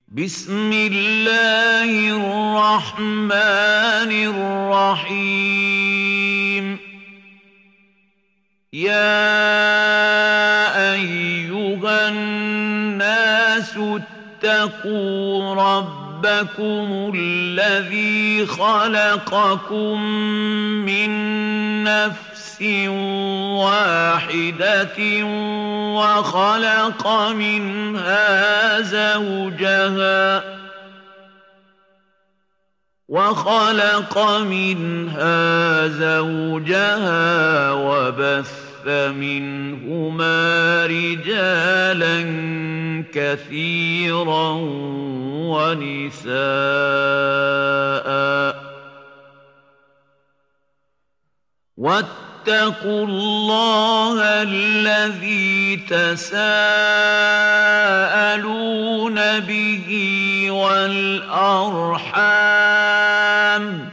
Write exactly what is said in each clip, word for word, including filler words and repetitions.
بسم الله الرحمن الرحيم يا أيها الناس اتقوا ربكم الذي خلقكم من نفس واحدة وخلق منها زوجها وخلق منها زوجها وبث منهما رجالا كثيرا ونساء واتقوا الله الذي تساءلون به والأرحام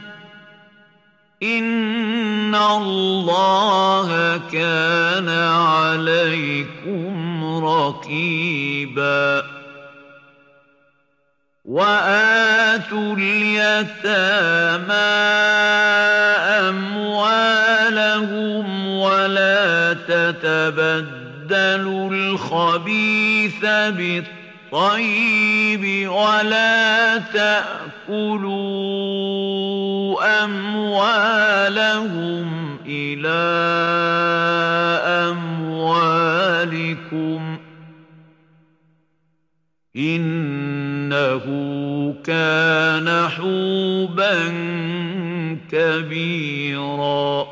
إن الله كان عليكم رقيبا وآتوا اليتامى أموالهم ولا تتبدلوا الخبيث بالطيب ولا تأكلوا أموالهم إلى أموالكم إنه كان حوبا كبيرا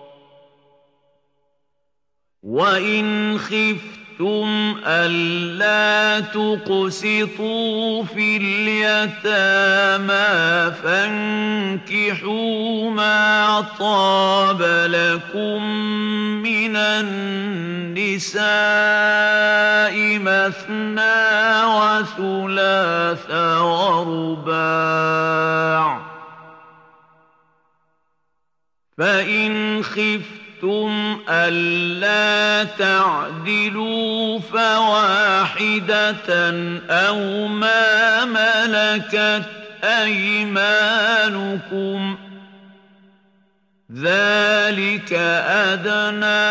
وإن خفتم ألا تقسطوا في اليتامى فانكحوا ما طاب لكم من النساء مثنى وثلاث ورباع فإن خفتم ألا تعدلوا فواحدة أو ما ملكت أيمانكم ذلك أدنى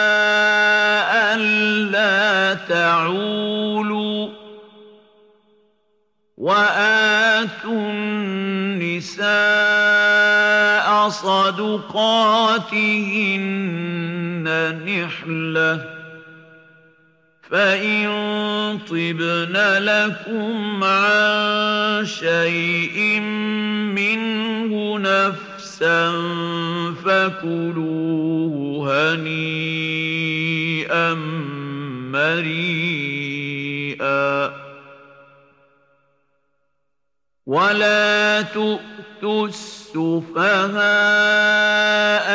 ألا تعولوا وآتوا النساء صدقاتهن نحلة فإن طبن لكم عن شيء منه نفسا فكلوه هنيئا مريئا ولا تؤتوا السفهاء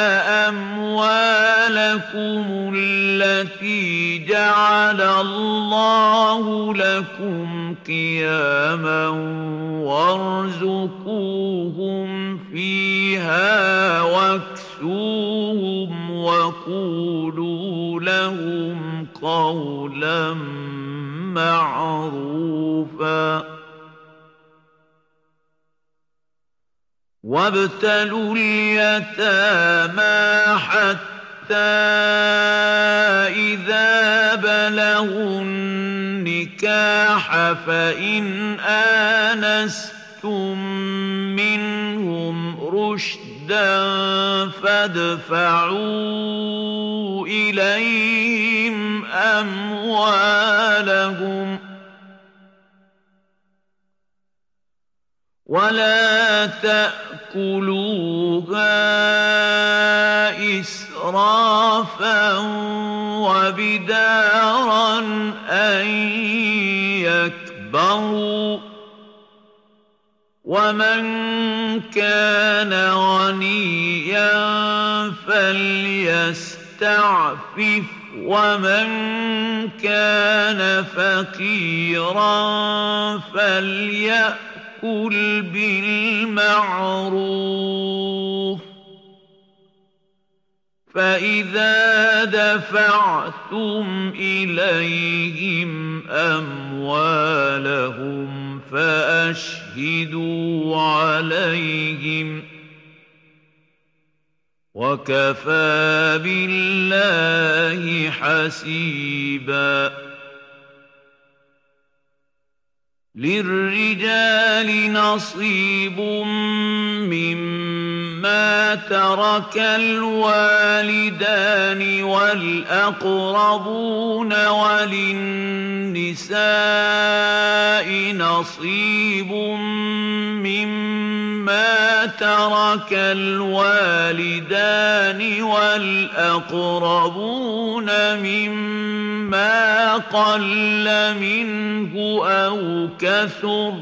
أموالكم التي جعل الله لكم قياما وارزقوهم فيها واكسوهم وقولوا لهم قولا معروفا وابتلوا اليتامى حتى إذا بلغوا النكاح فإن آنستم منهم رشدا فادفعوا إليهم أموالهم ولا تأكلوها إسرافا وبدارا أن يكبروا ومن كان غنيا فليستعفف ومن كان فقيرا فليأكل كل بالمعروف فإذا دفعتم إليهم أموالهم فأشهدوا عليهم ۖ وَكَفَىٰ بِاللَّهِ حَسِيبًا. لِّلرِّجَالِ نَصِيبٌ مِّمَّا تَرَكَ الْوَالِدَانِ وَالْأَقْرَبُونَ وَلِلنِّسَاءِ نَصِيبٌ مِّمَّا تَرَكَ الْوَالِدَانِ وَالْأَقْرَبُونَ مِمَّا قَلَّ مِنْهُ أَوْ كَثُرَ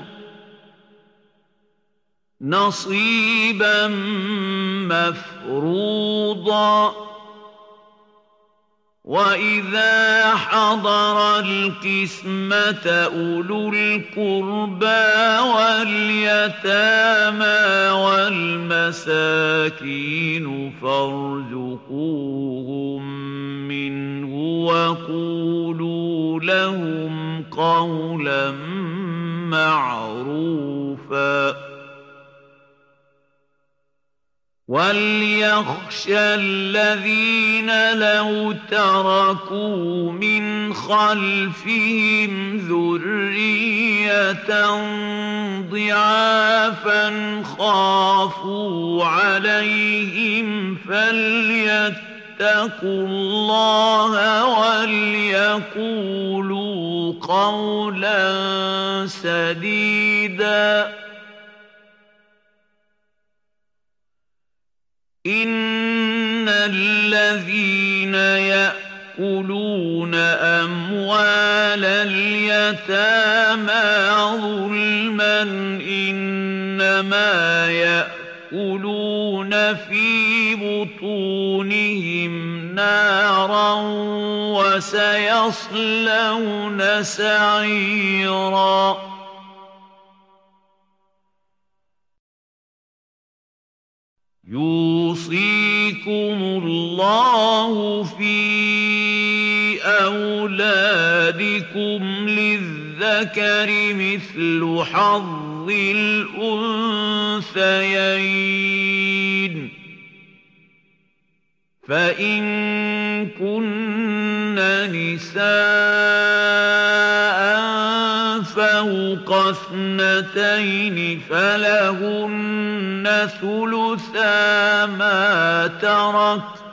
نَصِيبًا مَّفْرُوضًا. وَإِذَا حَضَرَ الْقِسْمَةَ أُولُو الْقُرْبَىٰ وَالْيَتَامَىٰ وَالْمَسَاكِينُ فَارْزُقُوهُم مِّنْهُ وَقُولُوا لَهُمْ قَوْلًا مَّعْرُوفًا. وَلْيَخْشَ الَّذِينَ لَوْ تَرَكُوا مِنْ خَلْفِهِمْ ذُرِّيَّةً ضِعَافًا خَافُوا عَلَيْهِمْ فَلْيَتَّقُوا اللَّهَ وَلْيَقُولُوا قَوْلًا سَدِيدًا. إِنَّ الَّذِينَ يَأْكُلُونَ أَمْوَالَ الْيَتَامَىٰ ظُلْمًا إِنَّمَا يَأْكُلُونَ فِي بُطُونِهِمْ نَارًا وَسَيَصْلَوْنَ سَعِيرًا. يُوصِيكُمُ اللَّهُ فِي أَوْلَادِكُمْ لِلذَّكَرِ مِثْلُ حَظِّ الْأُنثَيَيْنِ ۚ فَإِن كُنَّ نِسَاءً فَوْقَ اثْنَتَيْنِ فَلَهُنَّ ثُلُثَا مَا تَرَكَ ۖ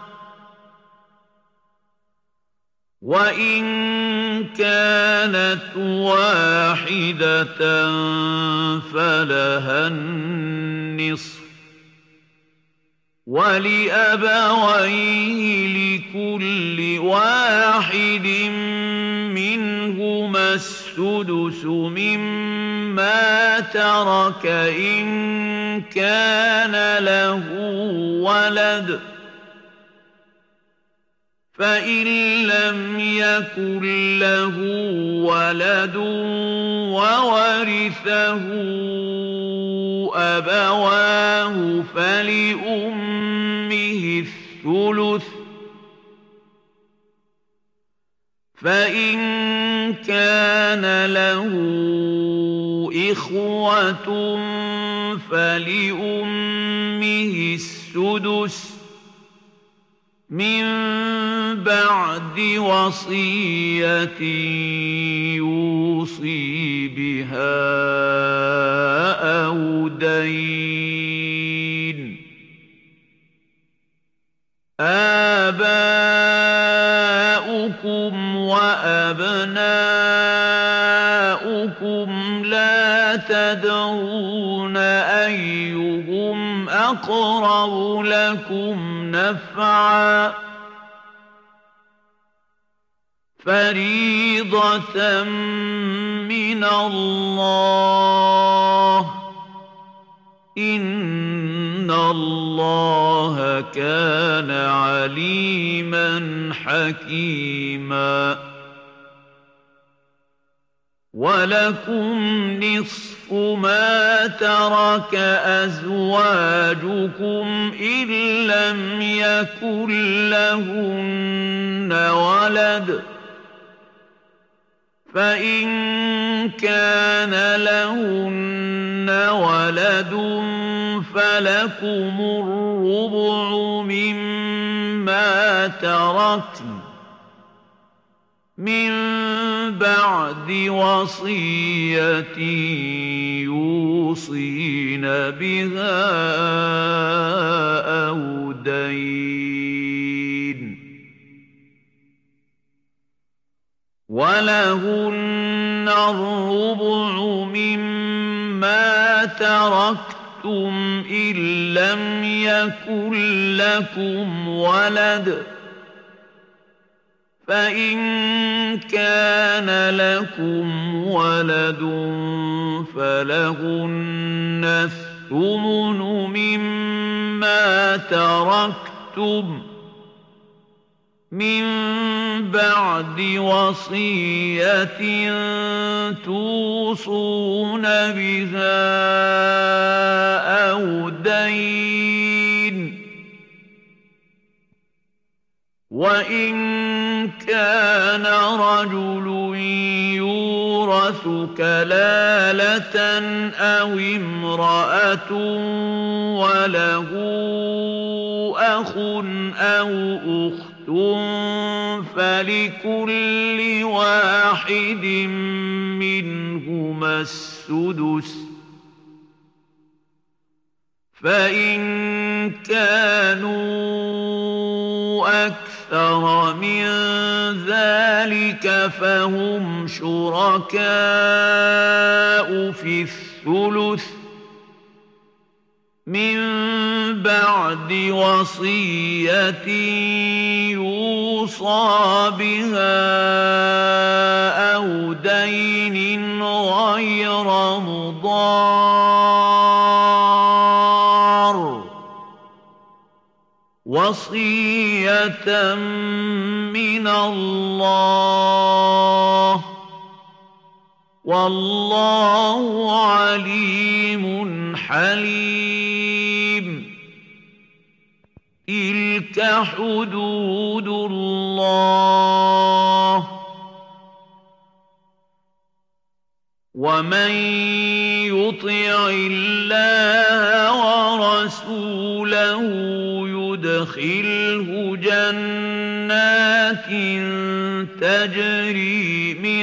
وَإِن كَانَتْ وَاحِدَةً فَلَهَا النِّصْفُ ۚ وَلِأَبَوَيْهِ لِكُلِّ وَاحِدٍ مِّنْهُمَا السُّدُسُ مِمَّا تَرَكَ إِن كَانَ لَهُ وَلَدٌ، فَإِن لَّمْ يَكُن لَّهُ وَلَدٌ وَوَرِثَهُ أَبَوَاهُ فَلِأُمِّهِ الثُّلُثُ ۚ فَإِن كَانَ لَهُ إِخْوَةٌ فَلِأُمِّهِ السُّدُسُ مِن بَعْدِ وَصِيَّةٍ يُوصِي بِهَا أَوْ دَيْنٍ. آبَاؤُكُمْ وَأَبْنَاؤُكُمْ لَا تَدْرُونَ أَيُّهُمْ أَقْرَبُ لَكُمْ نَفْعًا ۚ فَرِيضَةً مِّنَ اللَّهِ ۗ إِنَّ اللَّهَ كَانَ عَلِيمًا حَكِيمًا. وَلَكُمْ نِصْفُ مَا تَرَكَ أَزْوَاجُكُمْ إِن لَّمْ يَكُن لَّهُنَّ وَلَدٌ ۚ فَإِن كَانَ لَهُنَّ لهن ولد فلكم الربع مما تركن من بعد وصية يوصين بها أو دين ولهن الربع مما تركتم إن لم يكن لكم ولد فإن كان لكم ولد فلهن الثمن مما تركتم من بعد وصية توصون بها أو دين وإن كان رجل يورث كلالة أو امرأة وله أخ أو أخت فلكل واحد منهما السدس فإن كانوا أكثر من ذلك فهم شركاء في الثلث من بعد وصية يوصى بها أو دين غير مضار وصية من الله والله عليم حليم تلك حدود الله ومن يطع الله ورسوله يدخله جنات تجري من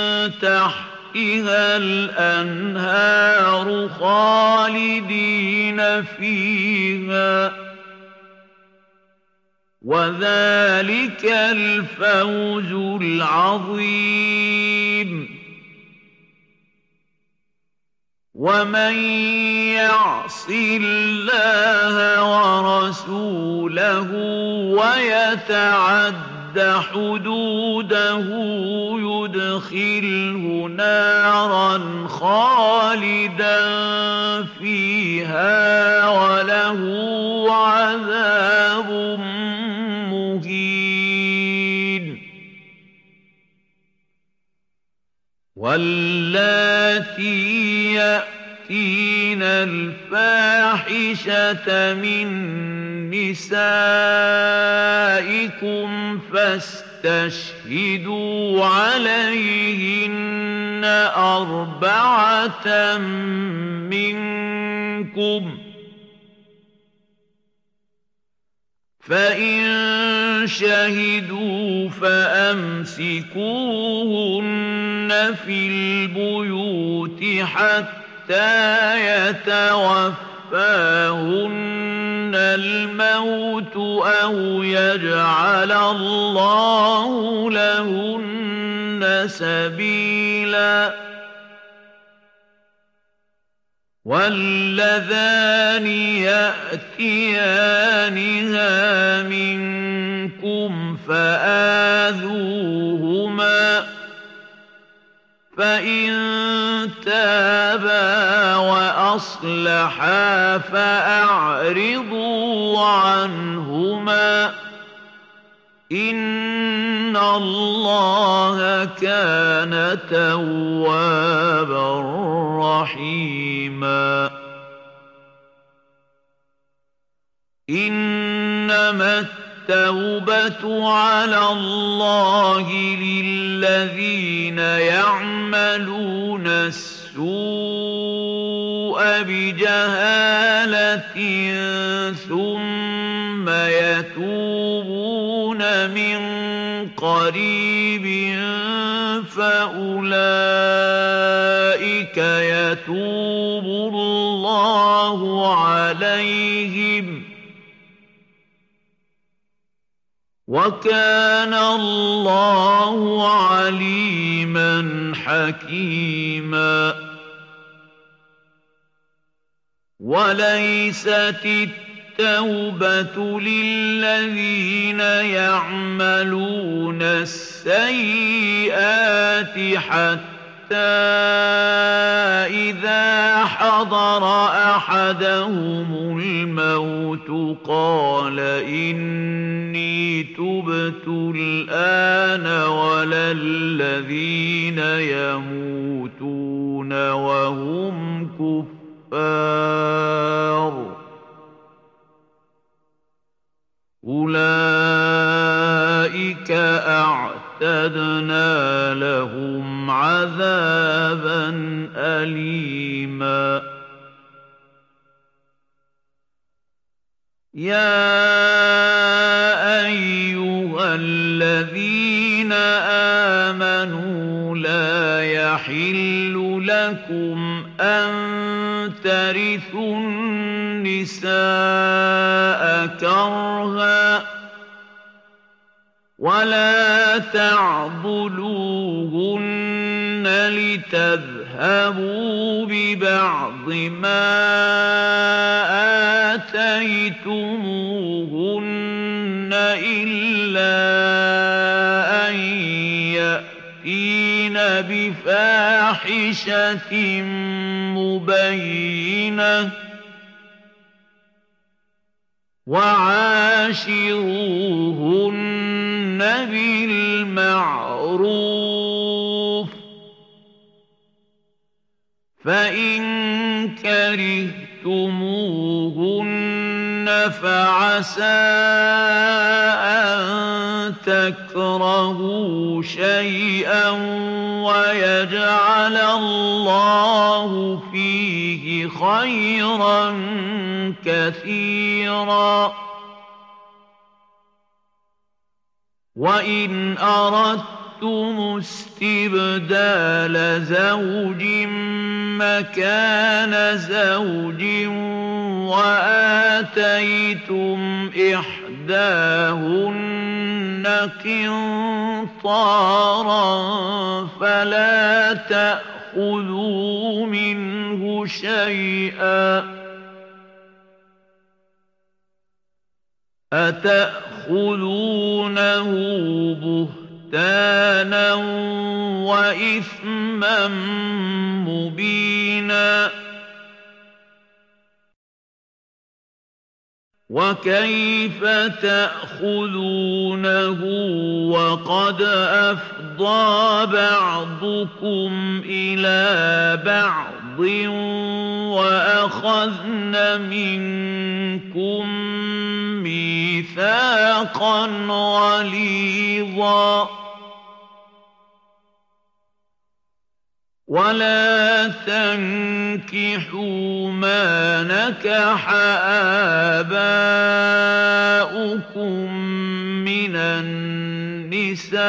تحتها الأنهار خالدين فيها وذلك الفوز العظيم ومن يعص الله ورسوله ويتعد حدوده يدخله نارا خالدا فيها وله عذاب مهين واللاتي يأتين الفاحشة من نسائكم فاستشهدوا عليهن أربعة منكم فإن شهدوا فأمسكوهن في البيوت حتى يتوفاهن الموت أو يجعل الله لهن سبيلا واللذان يأتيانها منكم فآذوهما فإن تابا وأصلحا فأعرضوا عنهما إن الله كان توابا رحيما إنما التوبة على الله للذين يعملون السوء بجهالة ثم يتوبون من قريب فأولئك يتوب الله عليهم وكان الله عليما حكيما وليست التوبة للذين يعملون السيئات حتى إذا حضر أحدهم الموت قال إني تبت الآن ولا الذين يموتون وهم كفار أولئك أعتدنا لهم عذابا أليما يا أيها الذين آمنوا لا يحل لكم أن ترثوا النساء كرها ولا تعضلوهن لتذهبوا ببعض ما آتيتموهن إلا أن يأتين بفاحشة مبينة وعاشروهن بالمعروف فإن كرهتموهن فعسى أن تكرهوا شيئا ويجعل الله فيه خيرا كثيرا وإن أردتم استبدال زوج مكان زوج وآتيتم إحداهن قنطارا فلا تأخذوا منه شيئا أتأخذونه بهتانا وإثما مبينا وكيف تأخذونه وقد أفضى بعضكم إلى بعض وأخذن منكم ميثاقا غليظا ولا تنكحوا ما نكح آباؤكم من النساء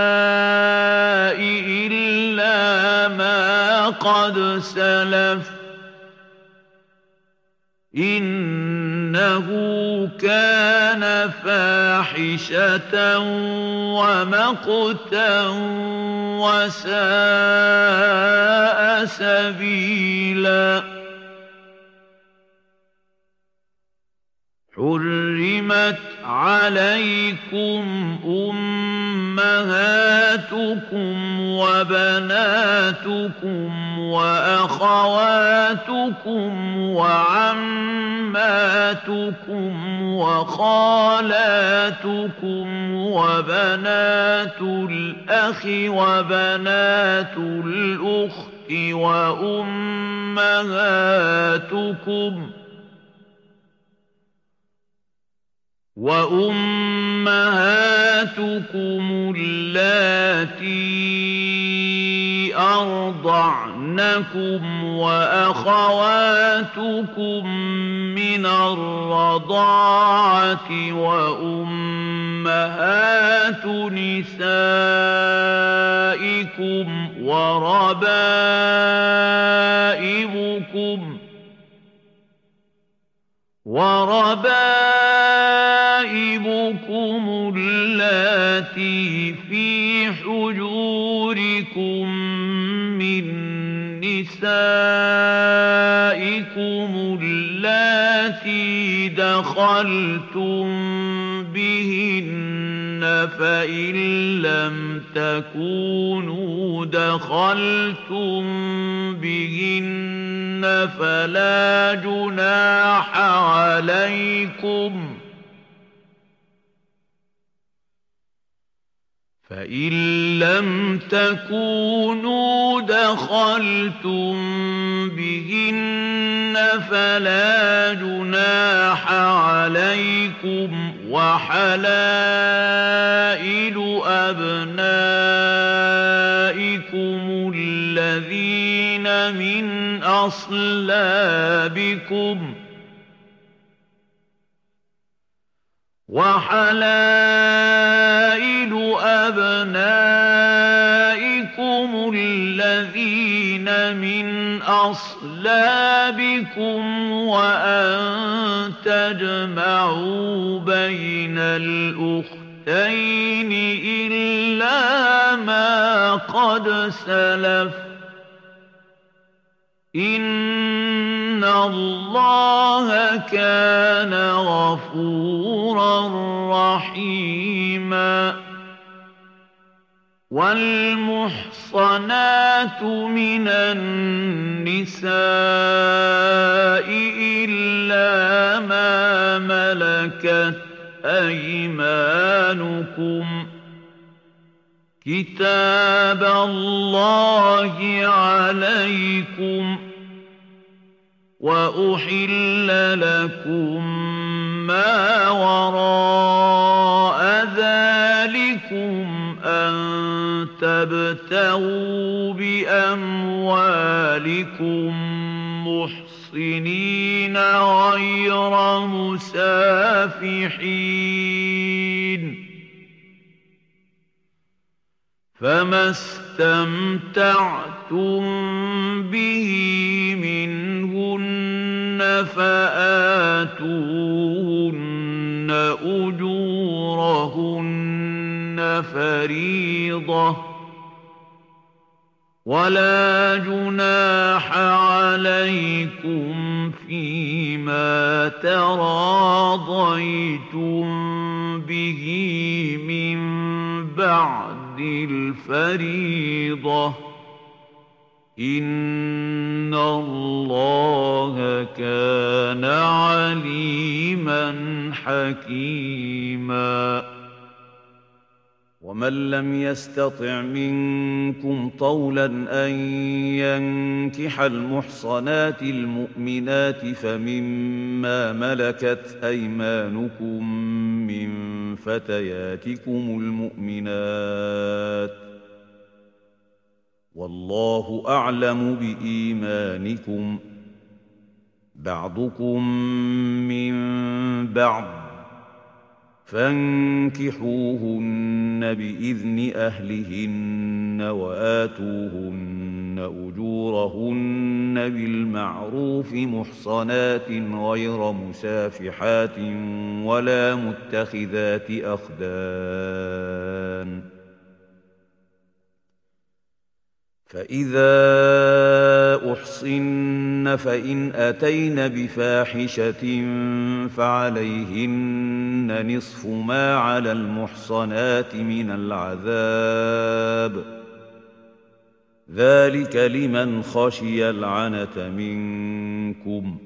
إلا ما قد سلف إنه كان فاحشة ومقتا وساء سبيلا حرمت عليكم أمهاتكم وبناتكم وأخواتكم وعماتكم وخالاتكم وبنات الأخ وبنات الأخت وأمهاتكم وأمهاتكم اللاتي أرضعنكم إخوانكم وأخواتكم من الرضاعة وأمهات نسائكم وربائبكم وربائبكم اللاتي في حجوركم من نسائكم اللاتي دخلتم بهن فإن لم تكونوا دخلتم بهن فلا جناح عليكم فإن لم تكونوا دخلتم بهن فلا جناح عليكم وحلائل أبنائكم الذين من أصلابكم وحلائل أبنائكم الذين من أصلابكم وأن تجمعوا بين الأختين إلا ما قد سلف إن الله كان غفورا رحيما والمحصنات من النساء إلا ما ملكت أيمانكم كتاب الله عليكم وأحل لكم ما وراء ذلكم أن تبتغوا بأموالكم محصنين غير مسافحين فما استمتعتم به منهن فآتوهن أجورهن فريضة ولا جناح عليكم فيما تراضيتم به من بعد الفريضة إن الله كان عليما حكيما ومن لم يستطع منكم طولا أن ينكح المحصنات المؤمنات فمما ملكت أيمانكم من فتياتكم المؤمنات والله أعلم بإيمانكم بعضكم من بعض فانكحوهن بإذن أهلهن وآتوهن أجورهن بالمعروف محصنات غير مسافحات ولا متخذات أخدان فإذا أحصن فإن أتين بفاحشة فعليهن نصف ما على المحصنات من العذاب ذلك لمن خشي العنة منكم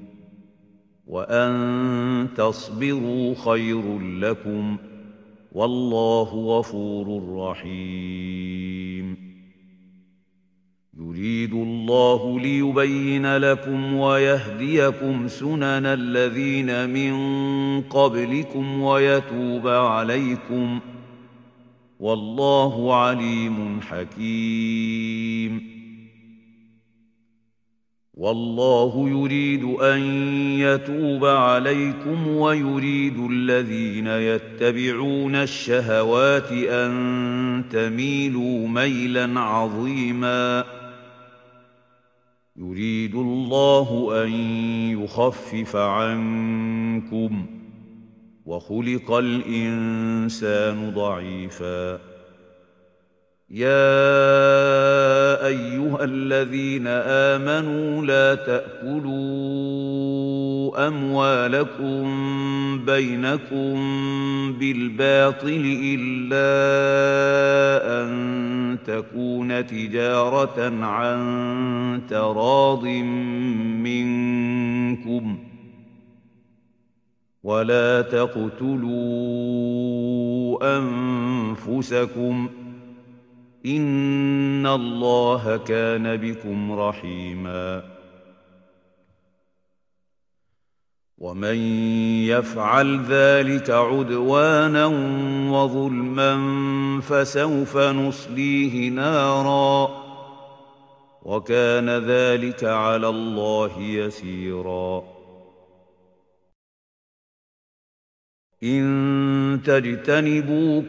وأن تصبروا خير لكم والله غفور رحيم يريد الله ليبين لكم ويهديكم سنن الذين من قبلكم ويتوب عليكم والله عليم حكيم والله يريد أن يتوب عليكم ويريد الذين يتبعون الشهوات أن تميلوا ميلا عظيما يريد الله أن يخفف عنكم وخلق الإنسان ضعيفا يا أيها الذين آمنوا لا تأكلوا أموالكم بينكم بالباطل إلا أن تكون تجارة عن تراض منكم ولا تقتلوا أنفسكم إن الله كان بكم رحيما ومن يفعل ذلك عدوانا وظلما فسوف نصليه نارا وكان ذلك على الله يسيرا إن تجتنبوا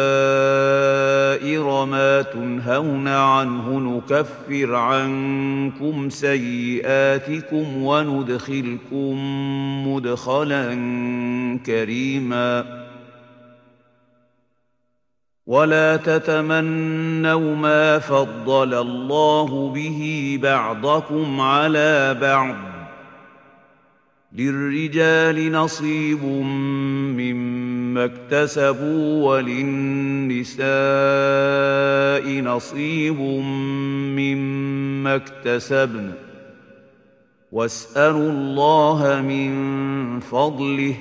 كبائر ما تنهون عنه نكفر عنكم سيئاتكم وندخلكم مدخلا كريما ولا تتمنوا ما فضل الله به بعضكم على بعض للرجال نصيب مما اكتسبوا وللنساء نصيب مما اكتسبن واسألوا الله من فضله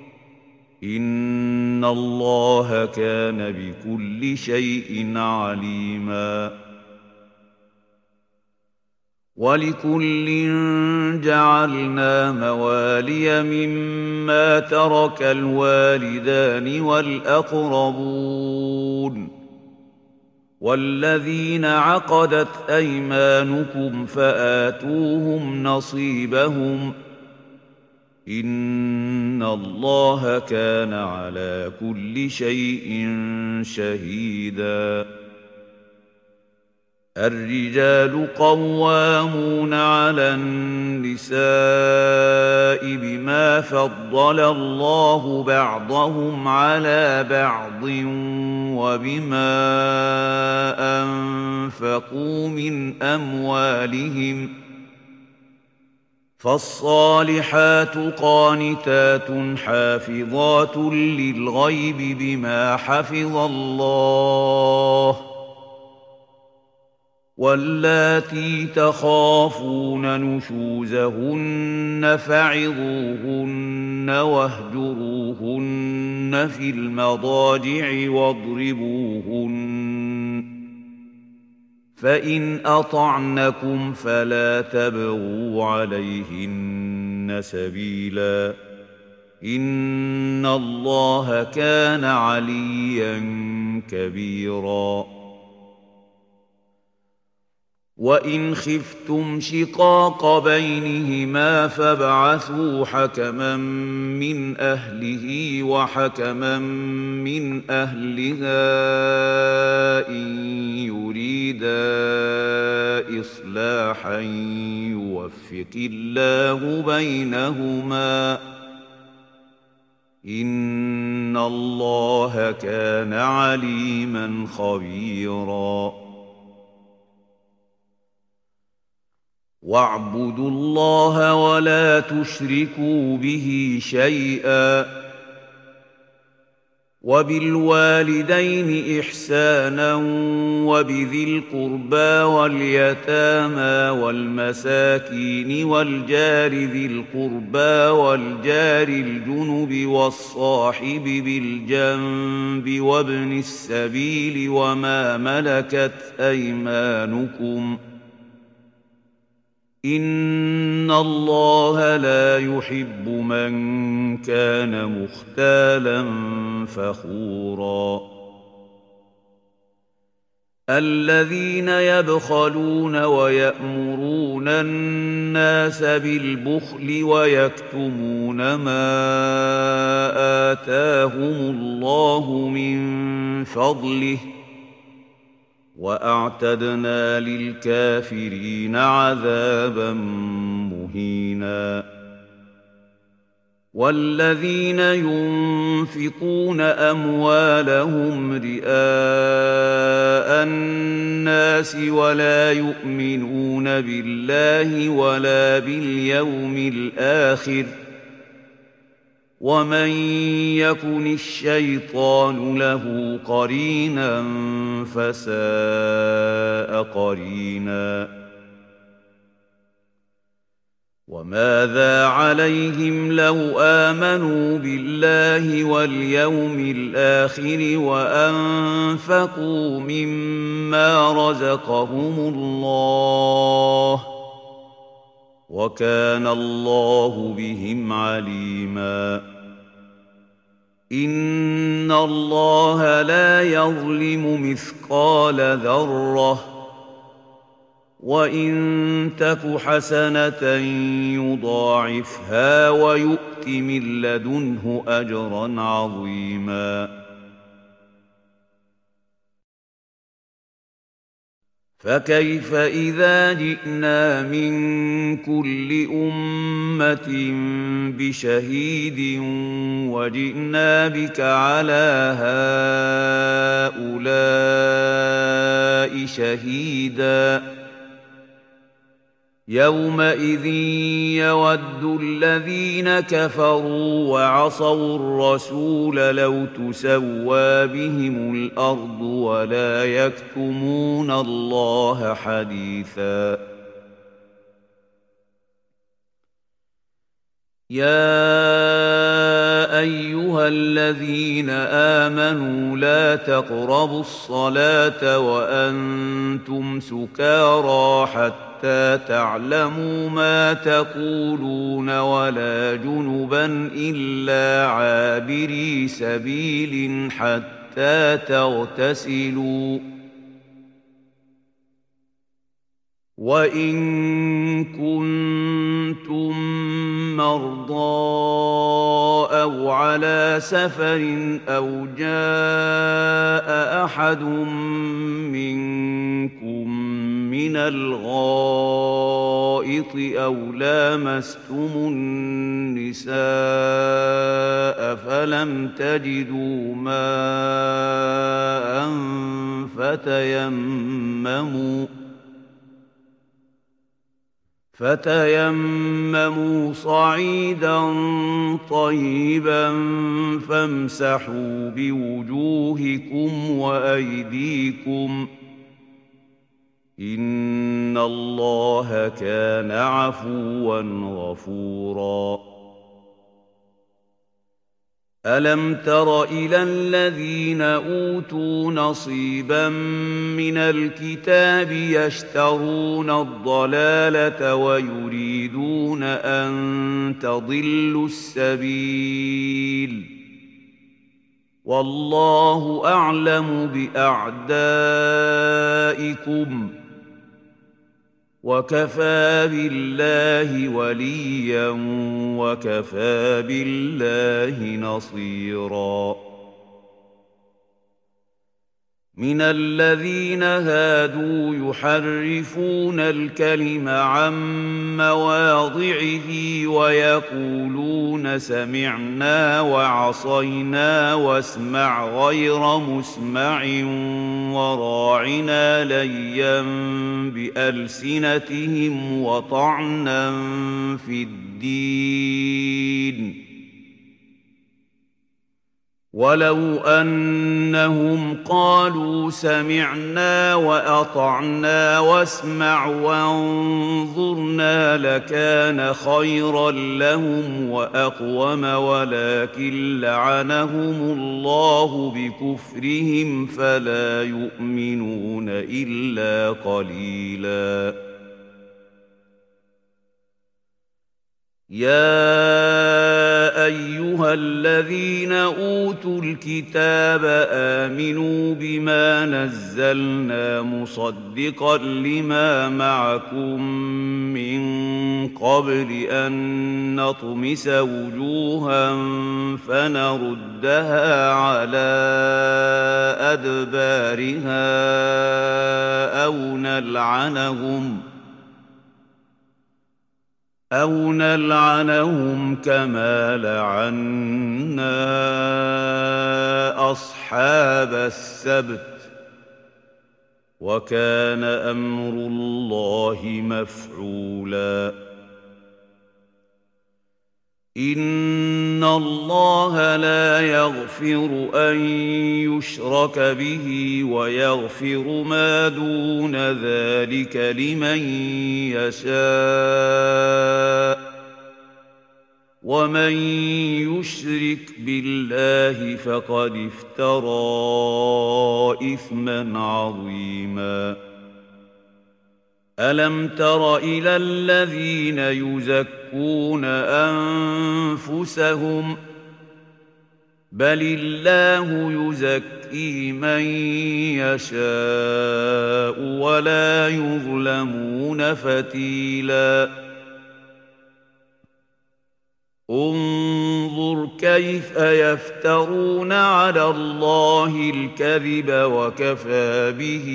إن الله كان بكل شيء عليما ولكل جعلنا موالي مما ترك الوالدان والأقربون والذين عقدت أيمانكم فآتوهم نصيبهم إن الله كان على كل شيء شهيدا الرجال قوامون على النساء بما فضل الله بعضهم على بعض وبما أنفقوا من أموالهم فالصالحات قانتات حافظات للغيب بما حفظ الله واللاتي تخافون نشوزهن فعظوهن واهجروهن في المضاجع واضربوهن فإن أطعنكم فلا تبغوا عليهن سبيلا إن الله كان عليا كبيرا وإن خفتم شقاق بينهما فابعثوا حكما من أهله وحكما من أهلها إن يريدا إصلاحا يوفق الله بينهما إن الله كان عليما خبيرا واعبدوا الله ولا تشركوا به شيئا وبالوالدين إحسانا وبذي القربى واليتامى والمساكين والجار ذي القربى والجار الجنب والصاحب بالجنب وابن السبيل وما ملكت أيمانكم إن الله لا يحب من كان مختالا فخورا الذين يبخلون ويأمرون الناس بالبخل ويكتمون ما آتاهم الله من فضله وأعتدنا للكافرين عذابا مهينا والذين ينفقون أموالهم رئاء الناس ولا يؤمنون بالله ولا باليوم الآخر ومن يكن الشيطان له قرينا فساء قرينا وماذا عليهم لو آمنوا بالله واليوم الآخر وأنفقوا مما رزقهم الله وكان الله بهم عليما إن الله لا يظلم مثقال ذرة وإن تك حسنة يضاعفها ويؤت من لدنه أجرا عظيما فكيف إذا جئنا من كل أمة بشهيد وجئنا بك على هؤلاء شهيدا يومئذ يود الذين كفروا وعصوا الرسول لو تسوى بهم الأرض ولا يكتمون الله حديثا يا أيها الذين آمنوا لا تقربوا الصلاة وأنتم سكارى حتى تعلموا ما تقولون ولا جنبا إلا عابري سبيل حتى تغتسلوا وإن كنتم مرضى أو على سفر أو جاء أحد منكم من الغائط أو لامستم النساء فلم تجدوا ماء فتيمموا فتيمموا صعيدا طيبا فامسحوا بوجوهكم وأيديكم إن الله كان عفوا غفورا ألم تر إلى الذين أوتوا نصيبا من الكتاب يشترون الضلالة ويريدون أن تضلوا السبيل والله أعلم بأعدائكم وكفى بالله وليا وكفى بالله نصيرا من الذين هادوا يحرفون الكلم عن مواضعه ويقولون سمعنا وعصينا واسمع غير مسمع وراعنا ليا بألسنتهم وطعنا في الدين ولو أنهم قالوا سمعنا وأطعنا واسمع وانظرنا لكان خيرا لهم وأقوم ولكن لعنهم الله بكفرهم فلا يؤمنون إلا قليلا يا أيها أيها الذين أوتوا الكتاب آمنوا بما نزلنا مصدقا لما معكم من قبل أن نطمس وجوها فنردها على أدبارها أو نلعنهم أو نلعنهم كما لعنا أصحاب السبت وكان أمر الله مفعولا إن الله لا يغفر أن يشرك به ويغفر ما دون ذلك لمن يشاء ومن يشرك بالله فقد افترى إثما عظيما ألم تر إلى الذين يزكون أنفسهم بل الله يزكي من يشاء ولا يظلمون فتيلا انظر كيف يفترون على الله الكذب وكفى به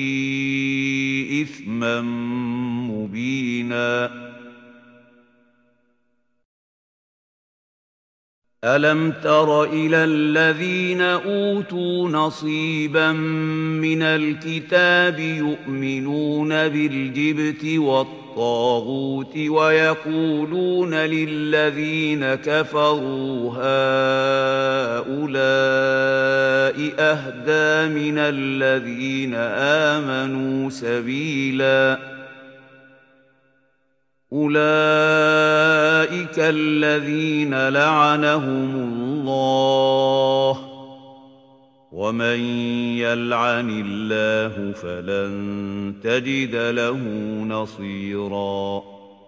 إثما مبينا ألم تر إلى الذين أوتوا نصيبا من الكتاب يؤمنون بالجبت والطاغوت ويقولون للذين كفروا هؤلاء أهدى من الذين آمنوا سبيلا أولئك الذين لعنهم الله ومن يلعن الله فلن تجد له نصيرا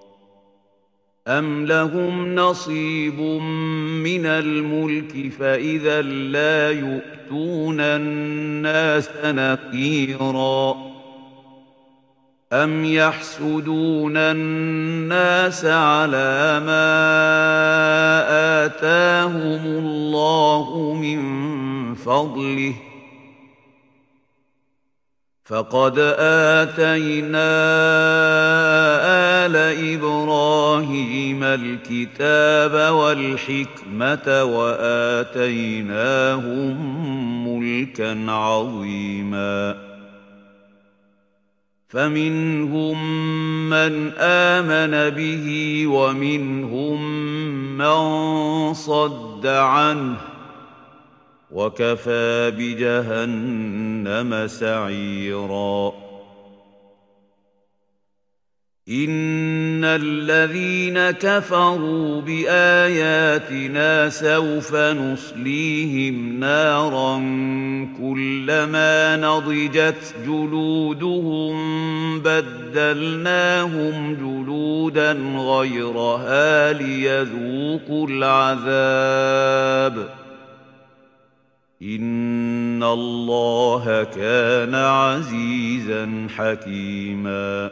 أم لهم نصيب من الملك فإذا لا يؤتون الناس نقيرا أم يحسدون الناس على ما آتاهم الله من فضله فقد آتينا آل إبراهيم الكتاب والحكمة وآتيناهم ملكا عظيما فمنهم من آمن به ومنهم من صد عنه وكفى بجهنم سعيرا إن الذين كفروا بآياتنا سوف نصليهم نارا كلما نضجت جلودهم بدلناهم جلودا غيرها ليذوقوا العذاب إن الله كان عزيزا حكيما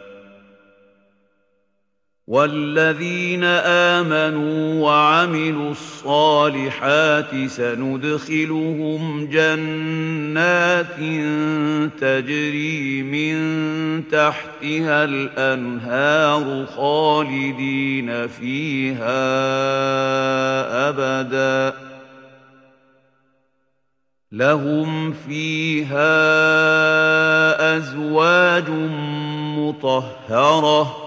والذين آمنوا وعملوا الصالحات سندخلهم جنات تجري من تحتها الأنهار خالدين فيها أبدا لهم فيها أزواج مطهرة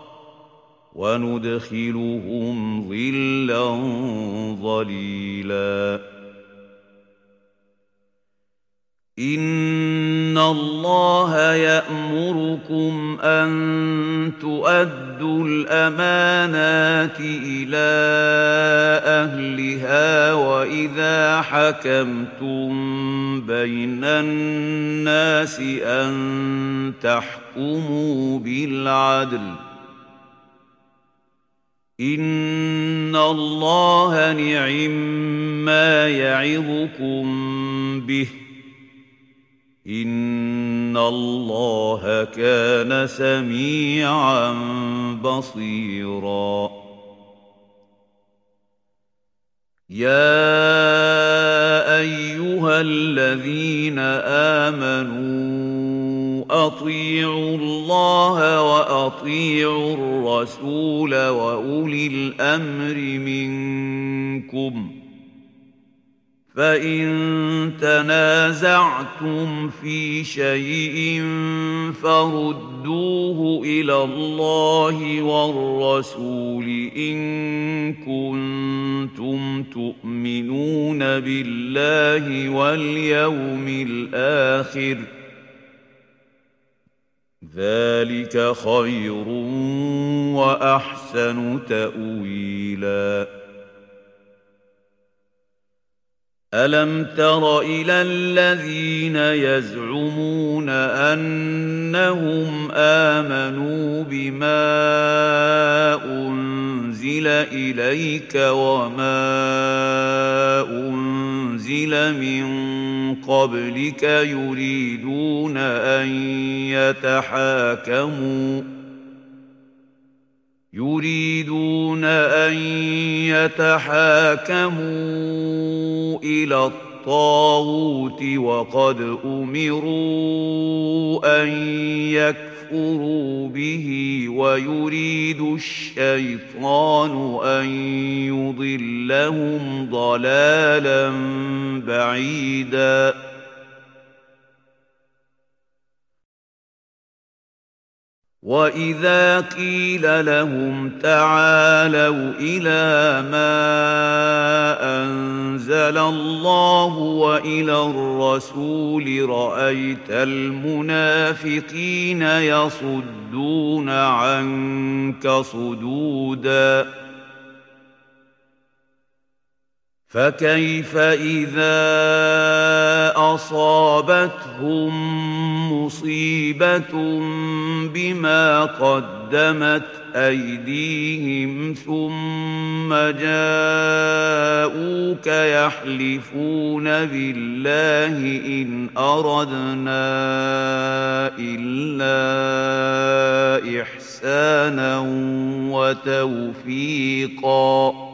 وندخلهم ظلا ظليلا إن الله يأمركم أن تؤدوا الأمانات إلى أهلها وإذا حكمتم بين الناس أن تحكموا بالعدل إن إن الله نعم ما يعظكم به إن الله كان سميعا بصيرا يا أيها الذين آمنوا أطيعوا الله وأطيعوا الرسول وأولي الأمر منكم فإن تنازعتم في شيء فردوه إلى الله والرسول إن كنتم تؤمنون بالله واليوم الآخر ذلك خير وأحسن تأويلاً ألم تر إلى الذين يزعمون أنهم آمنوا بما أنزل إليك وما أنزل من قبلك يريدون أن يتحاكموا يريدون أن يتحاكموا إلى الطاغوت وقد أمروا أن يكفروا به ويريد الشيطان أن يضلهم ضلالا بعيدا وَإِذَا قِيلَ لَهُمْ تَعَالَوْا إِلَى مَا أَنزَلَ اللَّهُ وَإِلَى الرَّسُولِ رَأَيْتَ الْمُنَافِقِينَ يَصُدُّونَ عَنكَ صُدُودًا فَكَيْفَ إِذَا أَصَابَتْهُم مُّصِيبَةٌ بِمَا قَدَّمَتْ أَيْدِيهِمْ ثُمَّ جَاءُوكَ يَحْلِفُونَ بِاللَّهِ إِنْ أَرَدْنَا إِلَّا إِحْسَانًا وَتَوْفِيقًا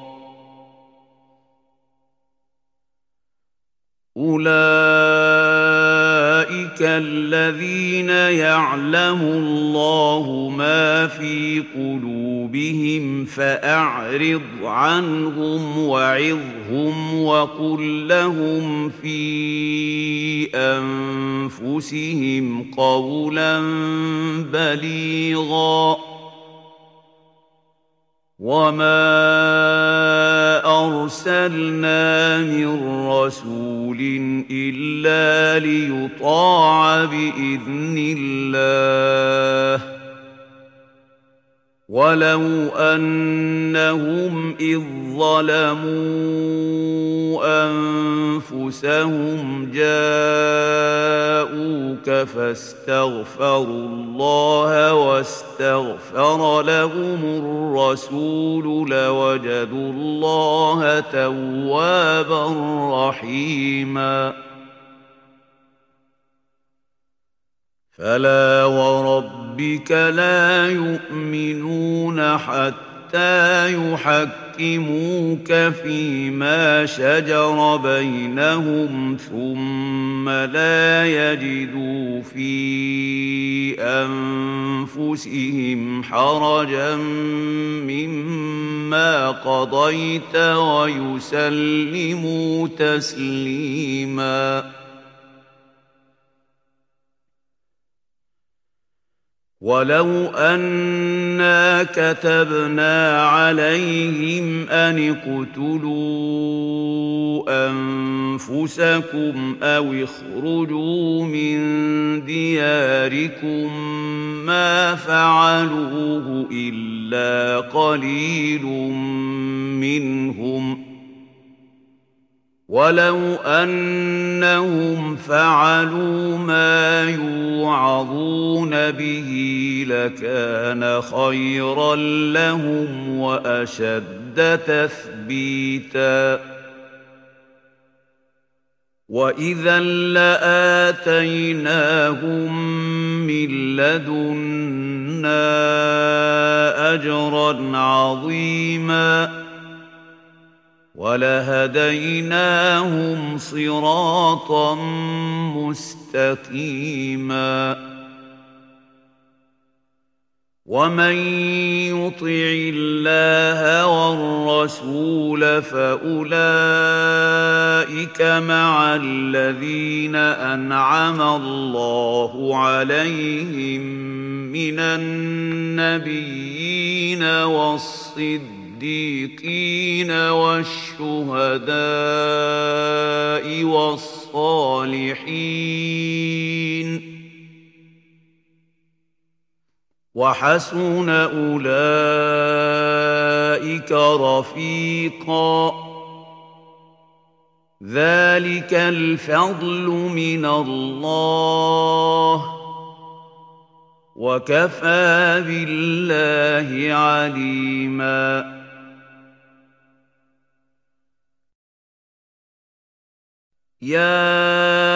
أولئك الذين يعلم الله ما في قلوبهم فأعرض عنهم وعظهم وقل لهم في أنفسهم قولا بليغا وما أرسلنا من رسول إلا ليطاع بإذن الله ولو أنهم إذ ظلموا أنفسهم جاءوك فاستغفروا الله واستغفر لهم الرسول لوجدوا الله توابا رحيما فلا وربك لا يؤمنون حتى يحكموك فيما شجر بينهم ثم لا يجدوا في أنفسهم حرجا مما قضيت ويسلموا تسليما ولو أنا كتبنا عليهم أن اقتلوا أنفسكم أو اخرجوا من دياركم ما فعلوه إلا قليل منهم ولو أنهم فعلوا ما يوعظون به لكان خيرا لهم وأشد تثبيتا وإذا لآتيناهم من لدنا أجرا عظيما ولهديناهم صراطا مستقيما ومن يطع الله والرسول فأولئك مع الذين أنعم الله عليهم من النبيين والصديقين والشهداء والصالحين وحسن أولئك رفيقا ذلك الفضل من الله وكفى بالله عليما يا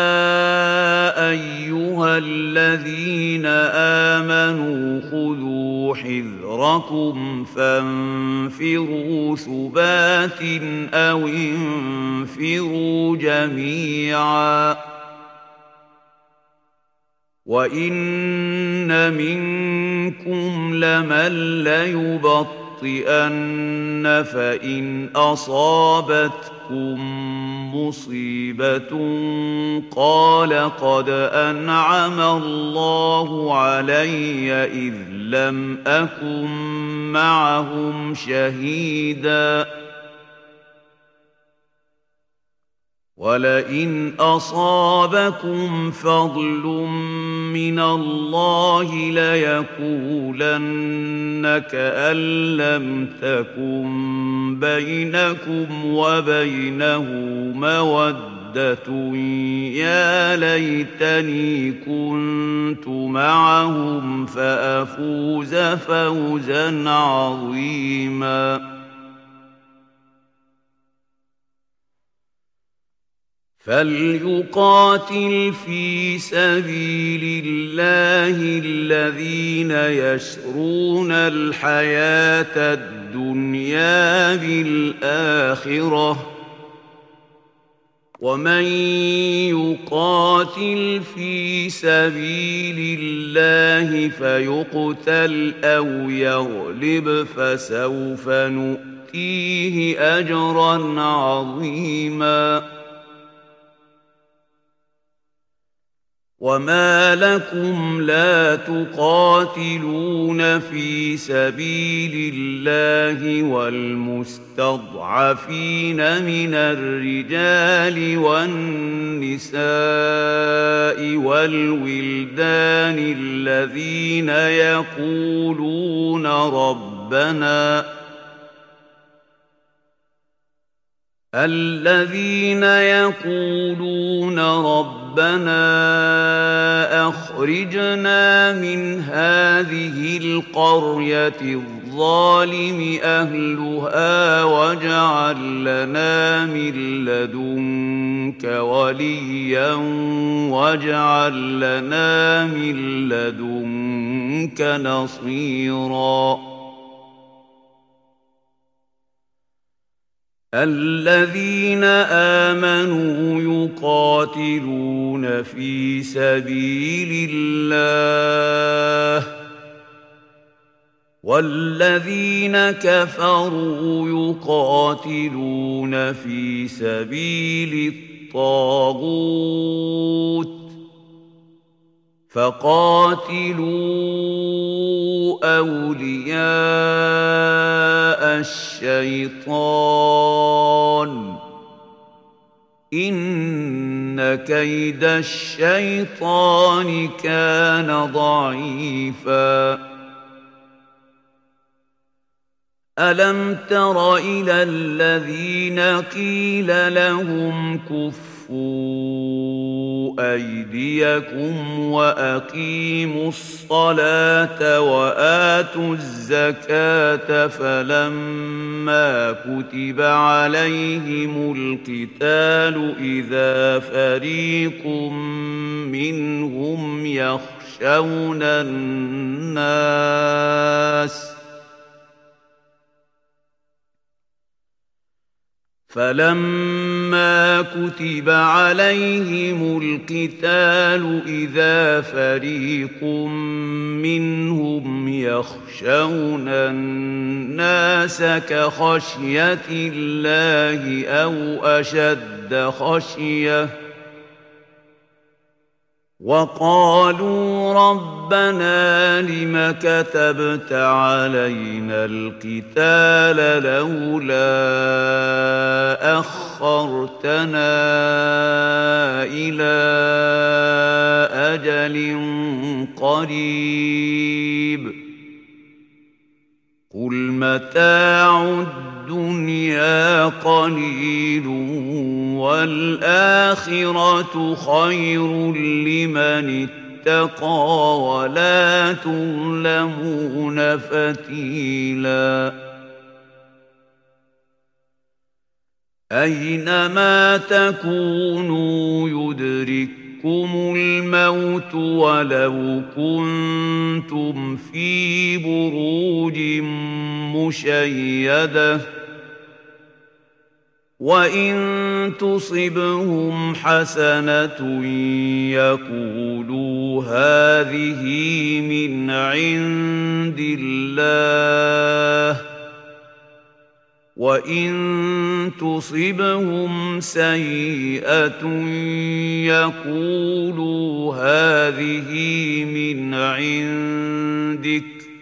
أيها الذين آمنوا خذوا حذركم فانفروا ثبات أو انفروا جميعا وإن منكم لمن ليبطئن فإن أصابتكم مصيبة قال قد أنعم الله علي إذ لم أكن معهم شهيدا ولئن أصابكم فضل من الله ليقولن كأن لم تكن بينكم وبينه مودة يا ليتني كنت معهم فأفوز فوزا عظيما فليقاتل في سبيل الله الذين يشرون الحياة الدنيا بالآخرة ومن يقاتل في سبيل الله فيقتل أو يغلب فسوف نؤتيه أجرا عظيما وما لكم لا تقاتلون في سبيل الله والمستضعفين من الرجال والنساء والولدان الذين يقولون ربنا الذين يقولون ربنا أخرجنا من هذه القرية الظالم أهلها واجعل لنا من لدنك وليا واجعل لنا من لدنك نصيرا الذين آمنوا يقاتلون في سبيل الله والذين كفروا يقاتلون في سبيل الطاغوت فقاتلوا أولياء الشيطان إن كيد الشيطان كان ضعيفا ألم تر إلى الذين قيل لهم كفوا أيديكم وأقيموا الصلاة وآتوا الزكاة فلما كتب عليهم القتال إذا فريق منهم يخشون الناس فلما كتب عليهم القتال إذا فريق منهم يخشون الناس كخشية الله أو أشد خشية وقالوا ربنا لم كتبت علينا القتال لولا أخرتنا إلى أجل قريب قل متاع الدنيا قليل والآخرة خير لمن اتقى ولا تظلمون فتيلا أينما تكونوا يدرككم الموت ولو كنتم في بروج مشيدة وإن تصبهم حسنة يقولوا هذه من عند الله وإن تصبهم سيئة يقولوا هذه من عندك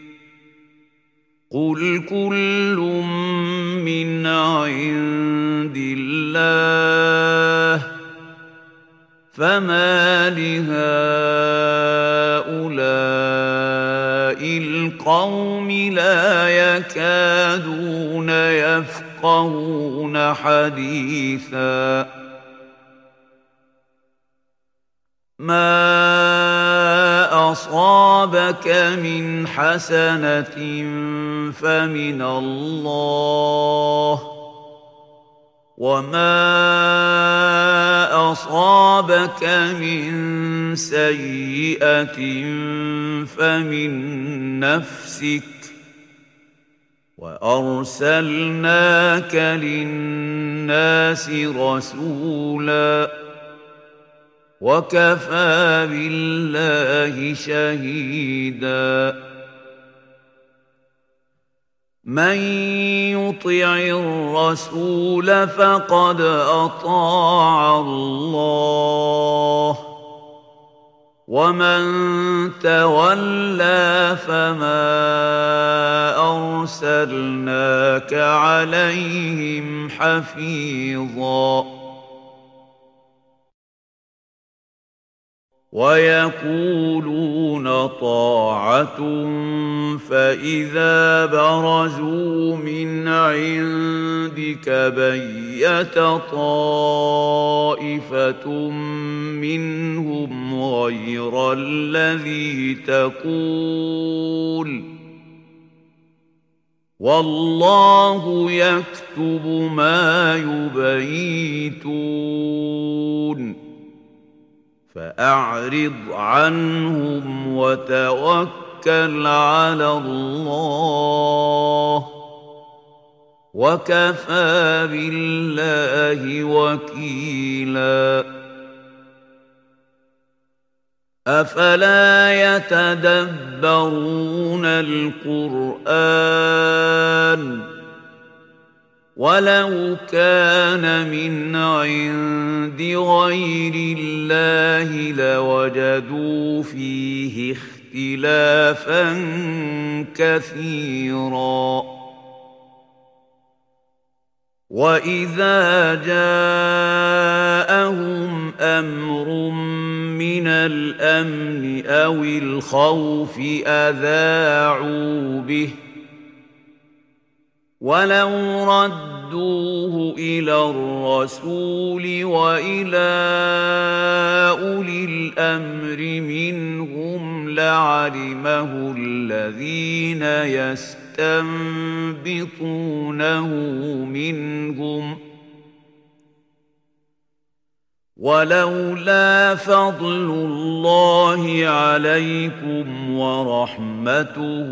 قل كل من عند الله فما لهؤلاء القوم لا يكادون يفقهون حديثا ما أصابك من حسنة فمن الله وما أصابك من سيئة فمن نفسك وأرسلناك للناس رسولا وكفى بالله شهيدا من يطع الرسول فقد أطاع الله ومن تولى فما أرسلناك عليهم حفيظا ويقولون طاعة فإذا برزوا من عندك بيت طائفة منهم غير الذي تقول والله يكتب ما يبيتون فأعرض عنهم وتوكل على الله وكفى بالله وكيلا أفلا يتدبرون القرآن ولو كان من عند غير الله لوجدوا فيه اختلافا كثيرا وإذا جاءهم أمر من الأمن أو الخوف أذاعوا به ولو ردوه إلى الرسول وإلى أولي الأمر منهم لعلمه الذين يستنبطونه منهم ولولا فضل الله عليكم ورحمته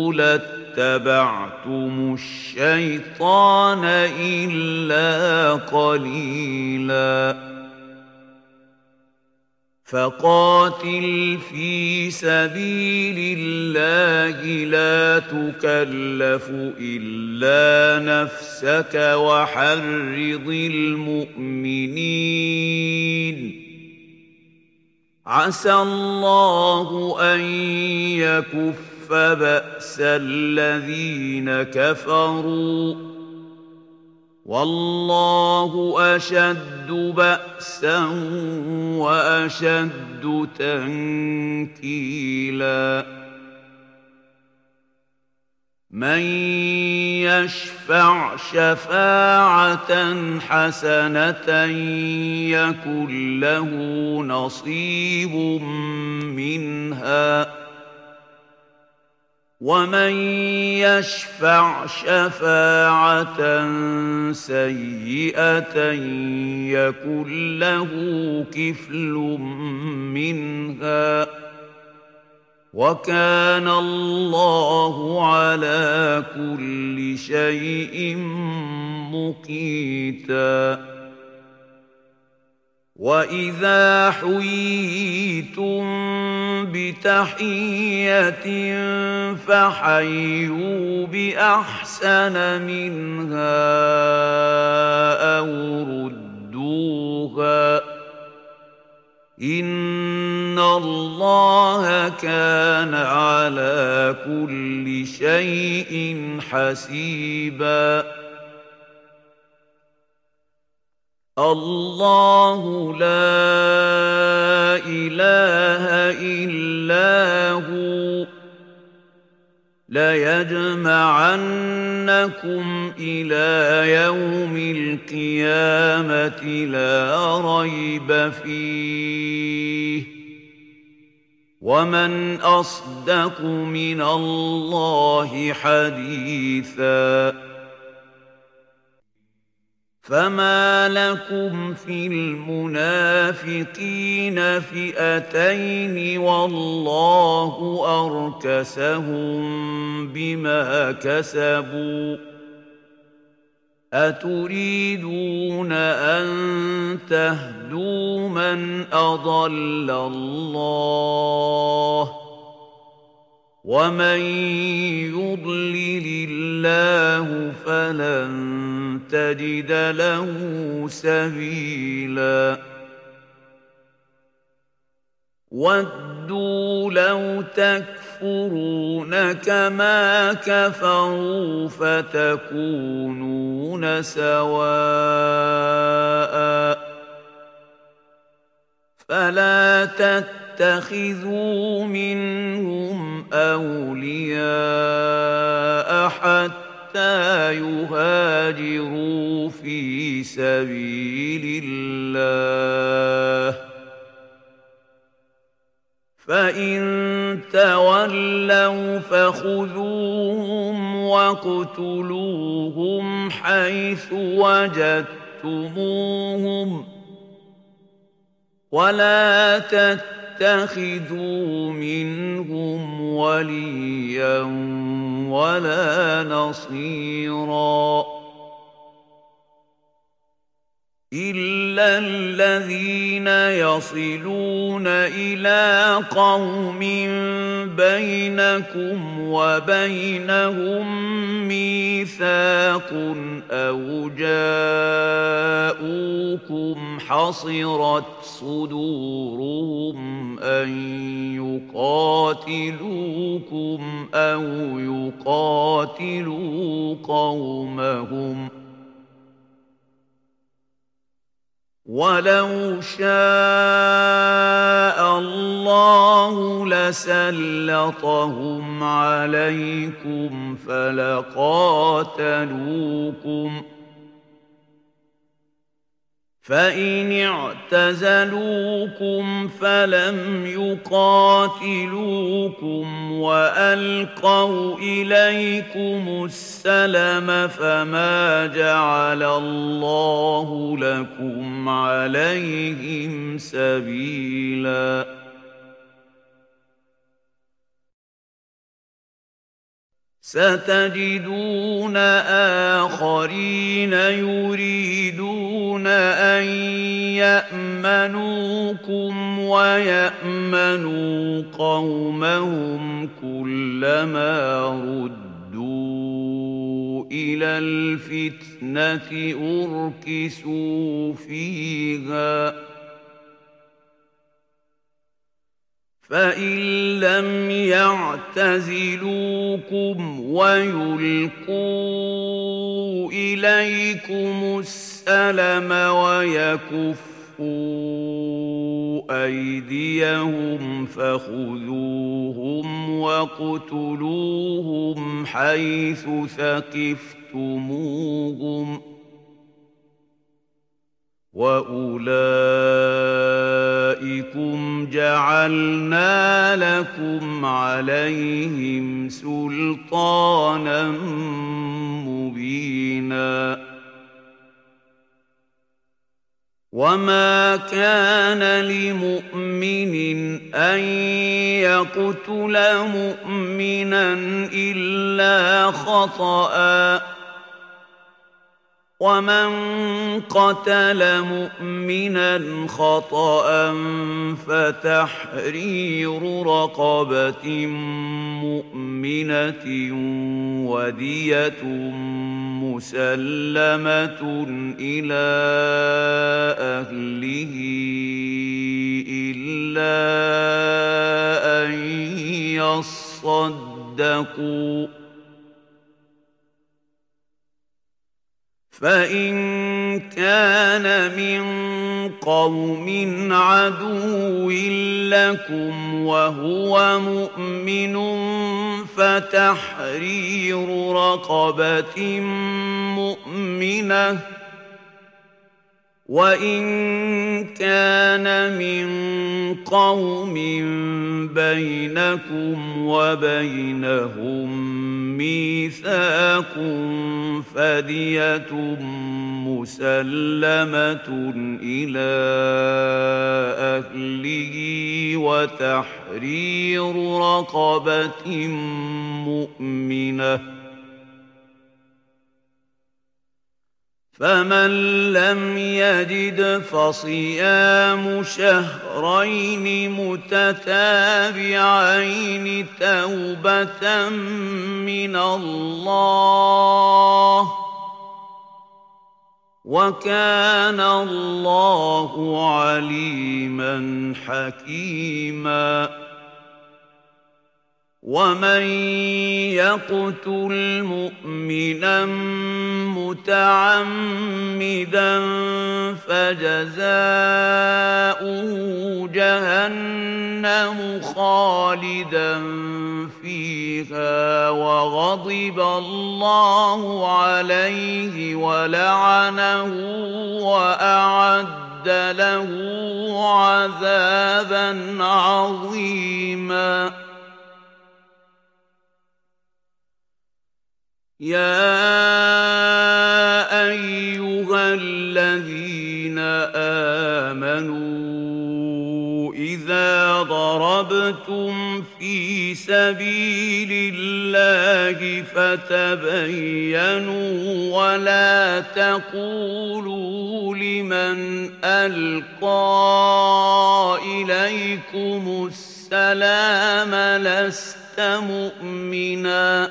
لاتبعتم الشيطان إلا قليلا فقاتل في سبيل الله لا تكلف إلا نفسك وحرض المؤمنين عسى الله أن يكف بأس الذين كفروا والله أشد بأسا وأشد تنكيلا من يشفع شفاعة حسنة يكن له نصيب منها ومن يشفع شفاعة سيئة يكن له كفل منها وكان الله على كل شيء مقيتا وإذا حييتم بتحية فحيوا بأحسن منها أو ردوها إن الله كان على كل شيء حسيبا الله لا إله إلا هو ليجمعنكم إلى يوم القيامة لا ريب فيه ومن أصدق من الله حديثا فما لكم في المنافقين فئتين والله أركسهم بما كسبوا أتريدون أن تهدوا من أضل الله ومن يضلل الله فلن تجد له سبيلا ودوا لو تكفرون كما كفروا فتكونون سواء فلا تتخذوا منهم أولياء حتى يهاجروا في سبيل الله فإن تولوا فخذوهم واقتلوهم حيث وجدتموهم ولا تتخذوا منهم وليا ولا نصيرا إلا الذين يصلون إلى قوم بينكم وبينهم ميثاق أو جاءوكم حصرت صدورهم أن يقاتلوكم أو يقاتلوا قومهم وَلَوْ شَاءَ اللَّهُ لَسَلَّطَهُمْ عَلَيْكُمْ فَلَقَاتَلُوكُمْ فَإِنِ اعْتَزَلُوكُمْ فَلَمْ يُقَاتِلُوكُمْ وَأَلْقَوْا إِلَيْكُمُ السَّلَمَ فَمَا جَعَلَ اللَّهُ لَكُمْ عَلَيْهِمْ سَبِيلًا سَتَجِدُونَ آخَرِينَ يُرِيدُونَ أَن يَأْمَنُوكُمْ وَيَأْمَنُوا قَوْمَهُمْ كُلَّمَا رُدُّوا إِلَى الْفِتْنَةِ أُرْكِسُوا فِيهَا فَإِن لَّمْ يَعْتَزِلُوكُمْ وَيُلْقُوا إِلَيْكُمُ السَّلَمَ وَيَكُفُّوا أَيْدِيَهُمْ فَخُذُوهُمْ وَاقْتُلُوهُمْ حَيْثُ ثَقِفْتُمُوهُمْ ۚ وَأُولَٰئِكُمْ جَعَلْنَا لَكُمْ عَلَيْهِمْ سُلْطَانًا مُّبِينًا وَمَا كَانَ لِمُؤْمِنٍ أَن يَقْتُلَ مُؤْمِنًا إِلَّا خَطَأً ۚ وَمَن قَتَلَ مُؤْمِنًا خَطَأً فَتَحْرِيرُ رَقَبَةٍ مُّؤْمِنَةٍ وَدِيَةٌ مُّسَلَّمَةٌ إِلَىٰ أَهْلِهِ إِلَّا أَن يَصَّدَّقُوا ۚ فَإِن كَانَ مِن قَوْمٍ عَدُوٍّ لَّكُمْ وَهُوَ مُؤْمِنٌ فَتَحْرِيرُ رَقَبَةٍ مُّؤْمِنَةٍ ۖ وَإِن كَانَ مِن قَوْمٍ بَيْنَكُمْ وَبَيْنَهُم مِّيثَاقٌ فَدِيَةٌ مُّسَلَّمَةٌ إِلَىٰ أَهْلِهِ وَتَحْرِيرُ رَقَبَةٍ مُّؤْمِنَةٍ ۖ فَمَن لَّمْ يَجِدْ فَصِيَامُ شَهْرَيْنِ مُتَتَابِعَيْنِ تَوْبَةً مِّنَ اللَّهِ ۗ وَكَانَ اللَّهُ عَلِيمًا حَكِيمًا وَمَن يَقْتُلْ مُؤْمِنًا مُّتَعَمِّدًا فَجَزَاؤُهُ جَهَنَّمُ خَالِدًا فِيهَا وَغَضِبَ اللَّهُ عَلَيْهِ وَلَعَنَهُ وَأَعَدَّ لَهُ عَذَابًا عَظِيمًا يَا أَيُّهَا الَّذِينَ آمَنُوا إِذَا ضَرَبْتُمْ فِي سَبِيلِ اللَّهِ فَتَبَيَّنُوا وَلَا تَقُولُوا لِمَنْ أَلْقَىٰ إِلَيْكُمُ السَّلَامَ لَسْتَ مُؤْمِنًا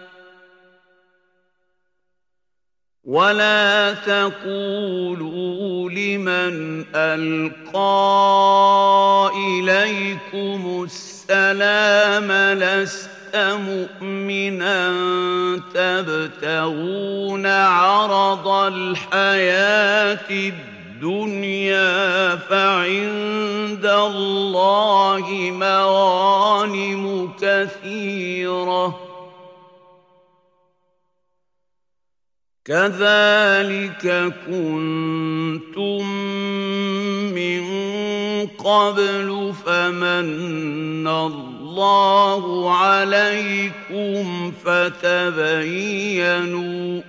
وَلَا تَقُولُوا لِمَنْ أَلْقَىٰ إِلَيْكُمُ السَّلَامَ لَسْتَ مُؤْمِنًا تَبْتَغُونَ عَرَضَ الْحَيَاةِ الدنيا فعند الله مغانم كثيرة كذلك كنتم من قبل فمن الله عليكم فتبينوا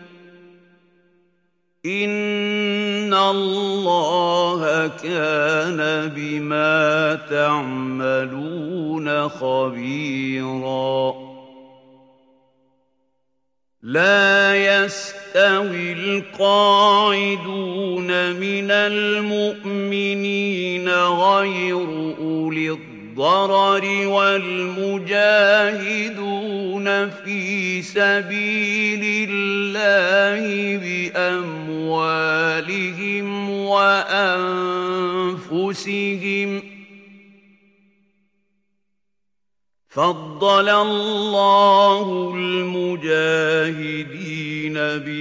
إن الله كان بما تعملون خبيرا لا يستوي القاعدون من المؤمنين غير أولي الضرر والمجاهدون في سبيل الله بأموالهم وأنفسهم فضل الله المجاهدين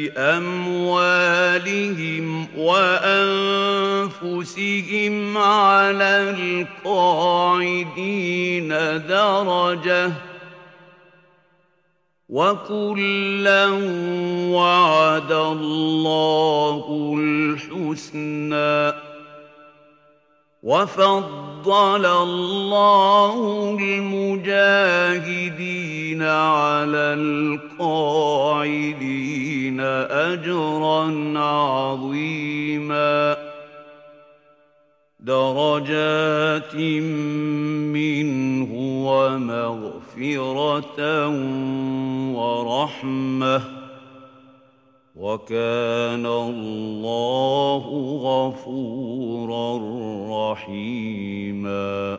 بأموالهم وأنفسهم على القاعدين درجة وكلا وعد الله الحسنى وفضل الله المجاهدين على القاعدين أجرا عظيما درجات منه ومغفرة ورحمة وكان الله غفورا رحيما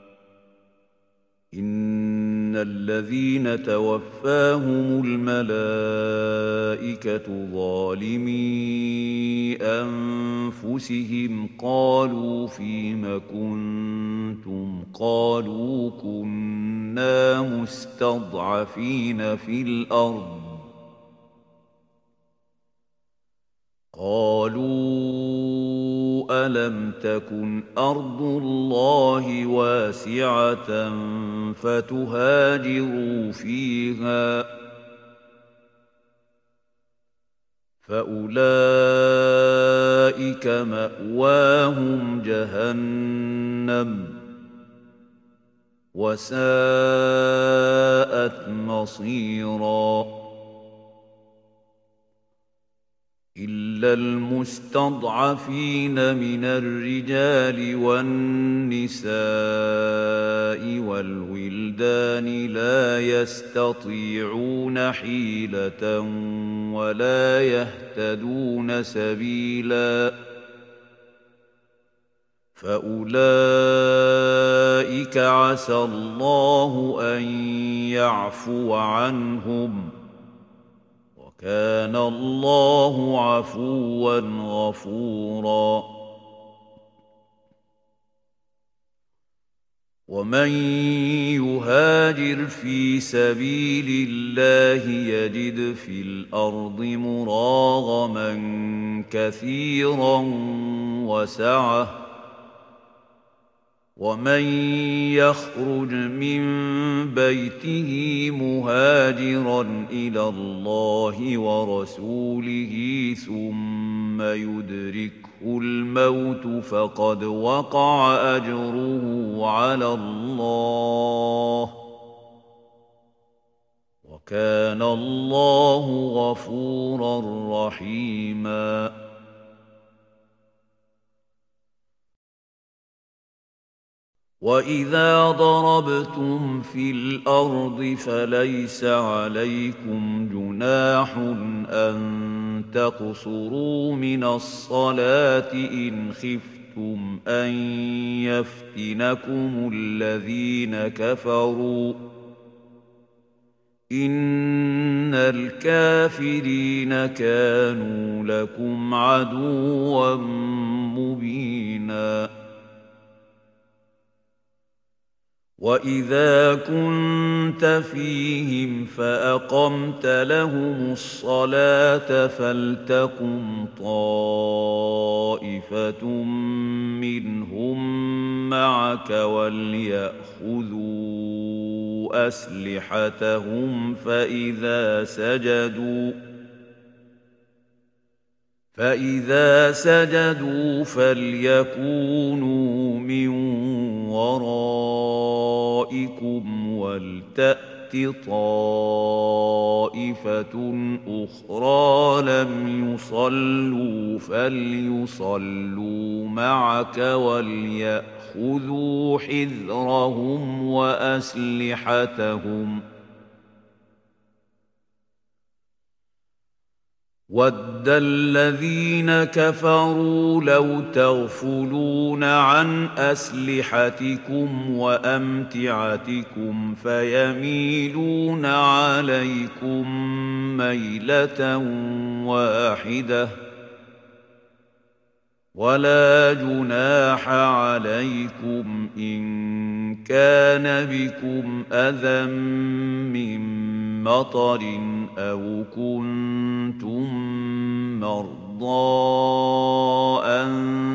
إن الذين توفاهم الملائكة ظالمي أنفسهم قالوا فيم كنتم قالوا كنا مستضعفين في الأرض قالوا ألم تكن أرض الله واسعة فتهاجروا فيها فأولئك مأواهم جهنم وساءت مصيراً إلا المستضعفين من الرجال والنساء والولدان لا يستطيعون حيلة ولا يهتدون سبيلا فأولئك عسى الله أن يعفو عنهم كان الله عفوا غفورا ومن يهاجر في سبيل الله يجد في الأرض مراغما كثيرا وسعة ومن يخرج من بيته مهاجرا إلى الله ورسوله ثم يدركه الموت فقد وقع أجره على الله وكان الله غفورا رحيما وَإِذَا ضَرَبْتُمْ فِي الْأَرْضِ فَلَيْسَ عَلَيْكُمْ جُنَاحٌ أَن تَقْصُرُوا مِنَ الصَّلَاةِ إِنْ خِفْتُمْ أَن يَفْتِنَكُمُ الَّذِينَ كَفَرُوا إِنَّ الْكَافِرِينَ كَانُوا لَكُمْ عَدُوًّا مُبِينًا وَإِذَا كُنتَ فِيهِمْ فَأَقَمْتَ لَهُمُ الصَّلَاةَ فَلْتَقُمْ طَائِفَةٌ مِّنْهُم مَّعَكَ وَلْيَأْخُذُوا أَسْلِحَتَهُمْ فَإِذَا سَجَدُوا فَإِذَا سَجَدُوا فَلْيَكُونُوا مِن وَرَائِكُمْ وَلْتَأْتِ طَائِفَةٌ أُخْرَىٰ لَمْ يُصَلُّوا فَلْيُصَلُّوا مَعَكَ وَلْيَأْخُذُوا حِذْرَهُمْ وَأَسْلِحَتَهُمْ ۗ وَدَّ الَّذِينَ كَفَرُوا لَوْ تَغْفُلُونَ عَنْ أَسْلِحَتِكُمْ وَأَمْتِعَتِكُمْ فَيَمِيلُونَ عَلَيْكُمْ مَيْلَةً وَاحِدَةً وَلَا جُنَاحَ عَلَيْكُمْ إِن كَانَ بِكُمْ أَذًى مِّن مَّطَرٍ أَوْ كُنتُم مَّرْضَىٰ أَن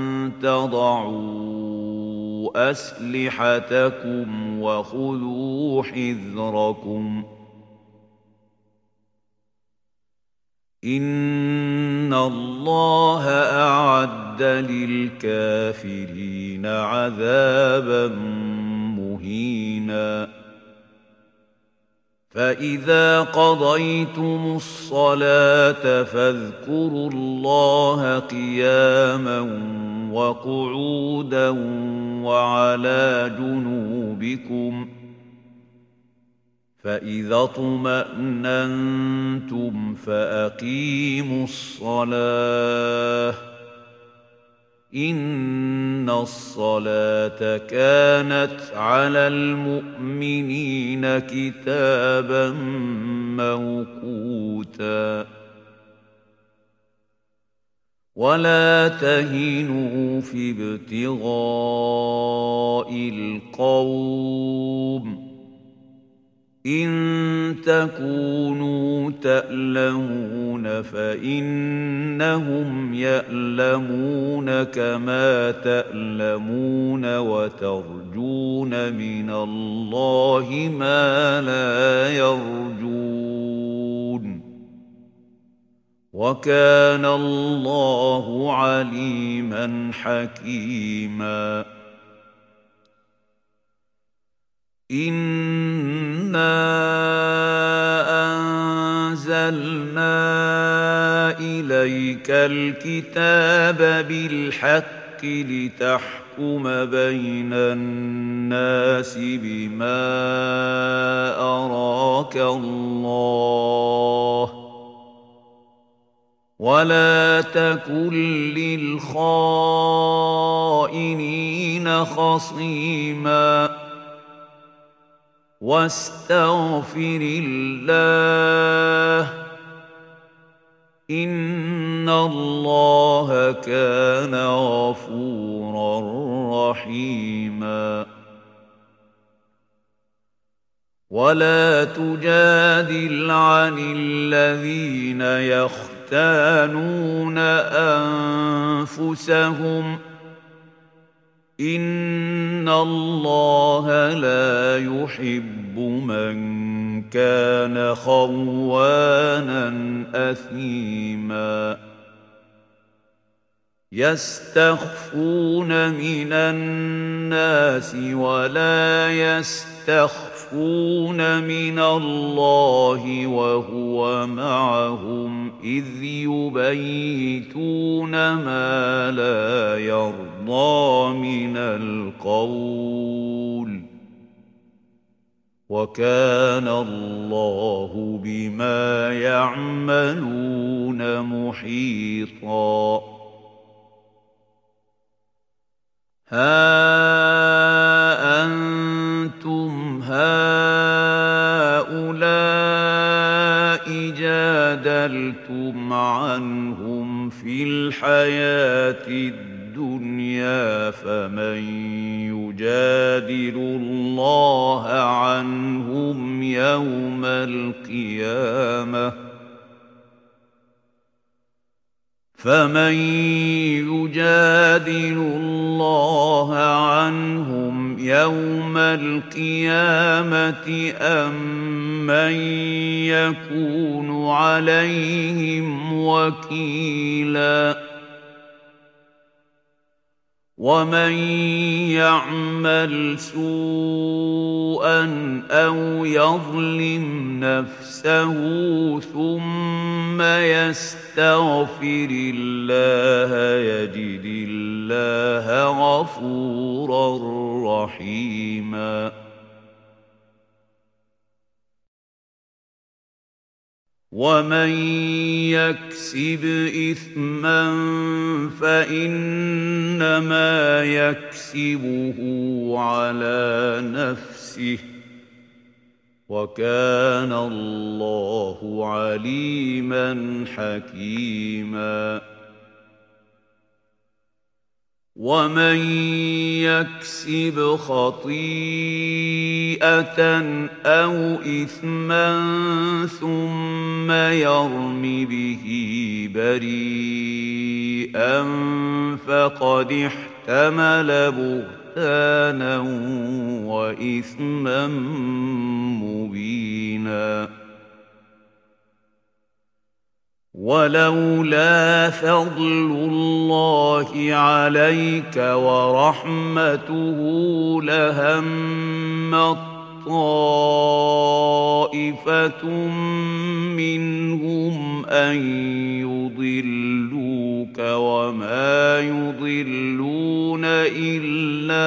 تَضَعُوا أَسْلِحَتَكُمْ وَخُذُوا حِذْرَكُمْ ۗ إِنَّ اللَّهَ أَعَدَّ لِلْكَافِرِينَ عَذَابًا مُّهِينًا. فَإِذَا قَضَيْتُمُ الصَّلَاةَ فَاذْكُرُوا اللَّهَ قِيَامًا وَقُعُودًا وَعَلَىٰ جُنُوبِكُمْ ۚ فَإِذَا اطْمَأْنَنتُمْ فَأَقِيمُوا الصَّلَاةَ ۚ إِنَّ الصَّلَاةَ كَانَتْ عَلَى الْمُؤْمِنِينَ كِتَابًا مَّوْقُوتًا. وَلَا تَهِنُوا فِي ابْتِغَاءِ الْقَوْمِ إِن تَكُونُوا تَأْلَمُونَ فَإِنَّهُمْ يَأْلَمُونَ كَمَا تَأْلَمُونَ وَتَرْجُونَ مِنَ اللَّهِ مَا لَا يَرْجُونَ ۗ وَكَانَ اللَّهُ عَلِيمًا حَكِيمًا. إِنَّا أَنزَلْنَا إِلَيْكَ الْكِتَابَ بِالْحَقِّ لِتَحْكُمَ بَيْنَ النَّاسِ بِمَا أَرَاكَ اللَّهُ ۚ وَلَا تَكُن لِّلْخَائِنِينَ خَصِيمًا، وَاسْتَغْفِرِ اللَّهَ ۖ إِنَّ اللَّهَ كَانَ غَفُورًا رَّحِيمًا. وَلَا تُجَادِلْ عَنِ الَّذِينَ يَخْتَانُونَ أَنفُسَهُمْ ۚ إِنَّ اللَّهَ لَا يُحِبُّ مَن كَانَ خَوَّانًا أَثِيمًا. يَسْتَخْفُونَ مِنَ النَّاسِ وَلَا يَسْتَخْفُونَ مِنَ اللَّهِ وَهُوَ مَعَهُمْ إِذْ يُبَيِّتُونَ مَا لَا يَرْضَىٰ مِنَ الْقَوْلِ ۚ وَكَانَ اللَّهُ بِمَا يَعْمَلُونَ مُحِيطًا. هَا أَنتُمْ هَٰؤُلَاءِ جَادَلْتُمْ عَنْهُمْ فِي الْحَيَاةِ الدنيا فمن يجادل الله عنهم يوم القيامة فمن يجادل الله عنهم يوم القيامة أم من يكون عليهم وكيلا ومن يعمل سوءا أو يظلم نفسه ثم يستغفر الله يجد الله غفورا رحيما ومن يكسب إثما فإنما يكسبه على نفسه وكان الله عليما حكيما ومن يكسب خطيئة أو إثما ثم يرم به بريئا فقد احتمل بهتانا وإثما مبينا ولولا فضل الله عليك ورحمته لهمت طائفة منهم أن يضلوك وما يضلون إلا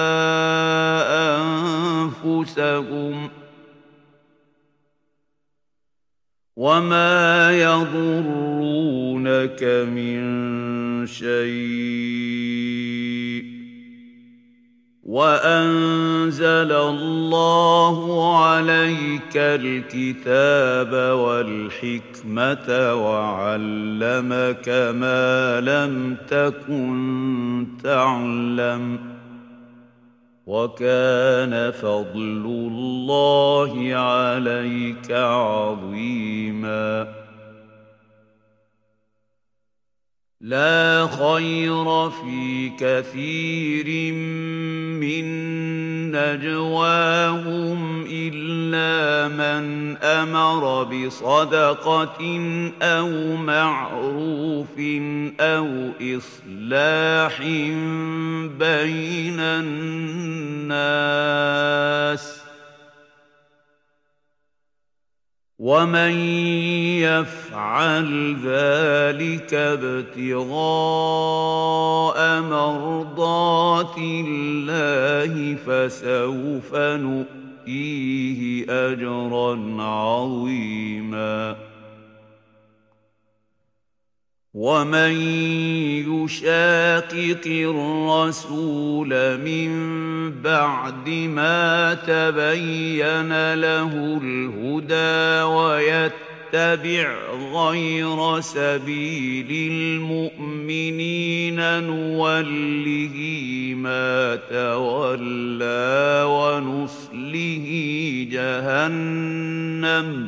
أنفسهم وما يضرونك من شيء وأنزل الله عليك الكتاب والحكمة وعلمك ما لم تكن تعلم وكان فضل الله عليك عظيما لا خير في كثير من نجواهم إلا من أمر بصدقة أو معروف أو إصلاح بين الناس ومن يفعل ذلك ابتغاء مرضات الله فسوف نؤتيه أجرا عظيما ومن يشاقق الرسول من بعد ما تبين له الهدى ويتبع غير سبيل المؤمنين نوله ما تولى ونصله جهنم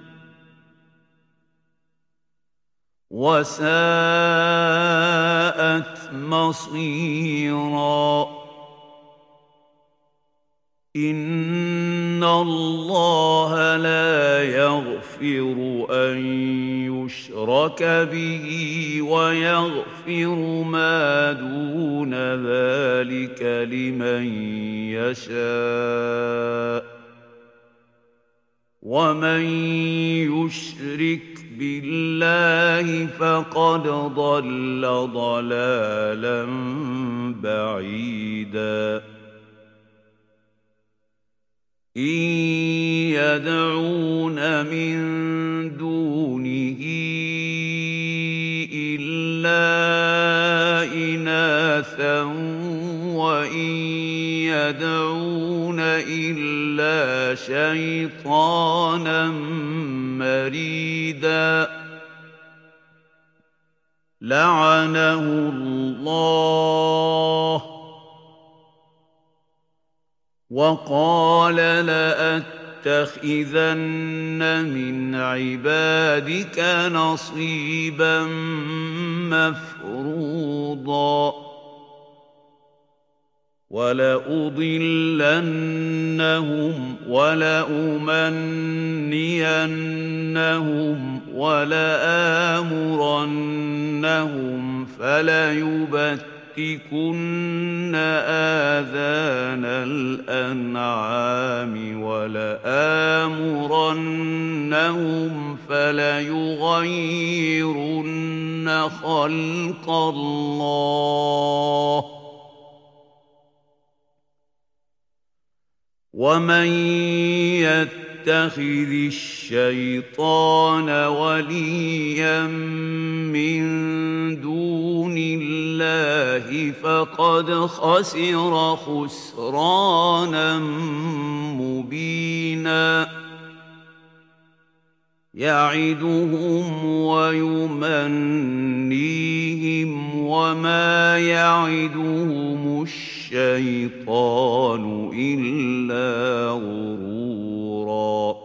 وساءت مصيرا إن الله لا يغفر أن يشرك به ويغفر ما دون ذلك لمن يشاء ومن يشرك بالله فقد ضل ضلالا بعيدا إن يدعون من دونه إلا إناثا وإن يدعون إلا شيطانا مريدا لعنه الله وقال لأتخذن من عبادك نصيبا مفروضا ولأضلنهم ولأمنينهم ولآمرنهم فليبتكن آذان الأنعام ولآمرنهم فليغيرن خلق الله ومن يتخذ الشيطان وليا من دون الله فقد خسر خسرانا مبينا يعدهم ويمنيهم وما يعدهم الشيطان إلا غرورا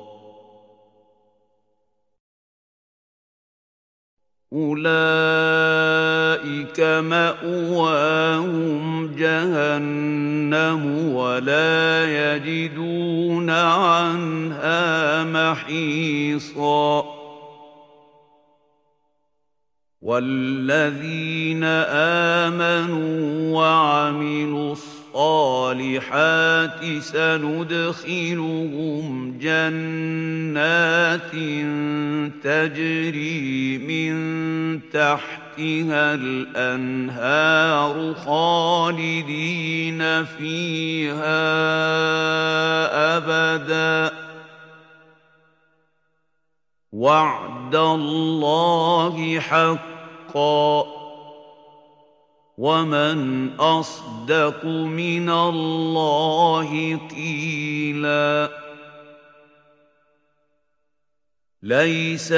أولئك مأواهم جهنم ولا يجدون عنها محيصا والذين آمنوا وعملوا الصالحات سندخلهم جنات تجري من تحتها الأنهار خالدين فيها أبدا وعد الله حقا ومن أصدق من الله قيلا ليس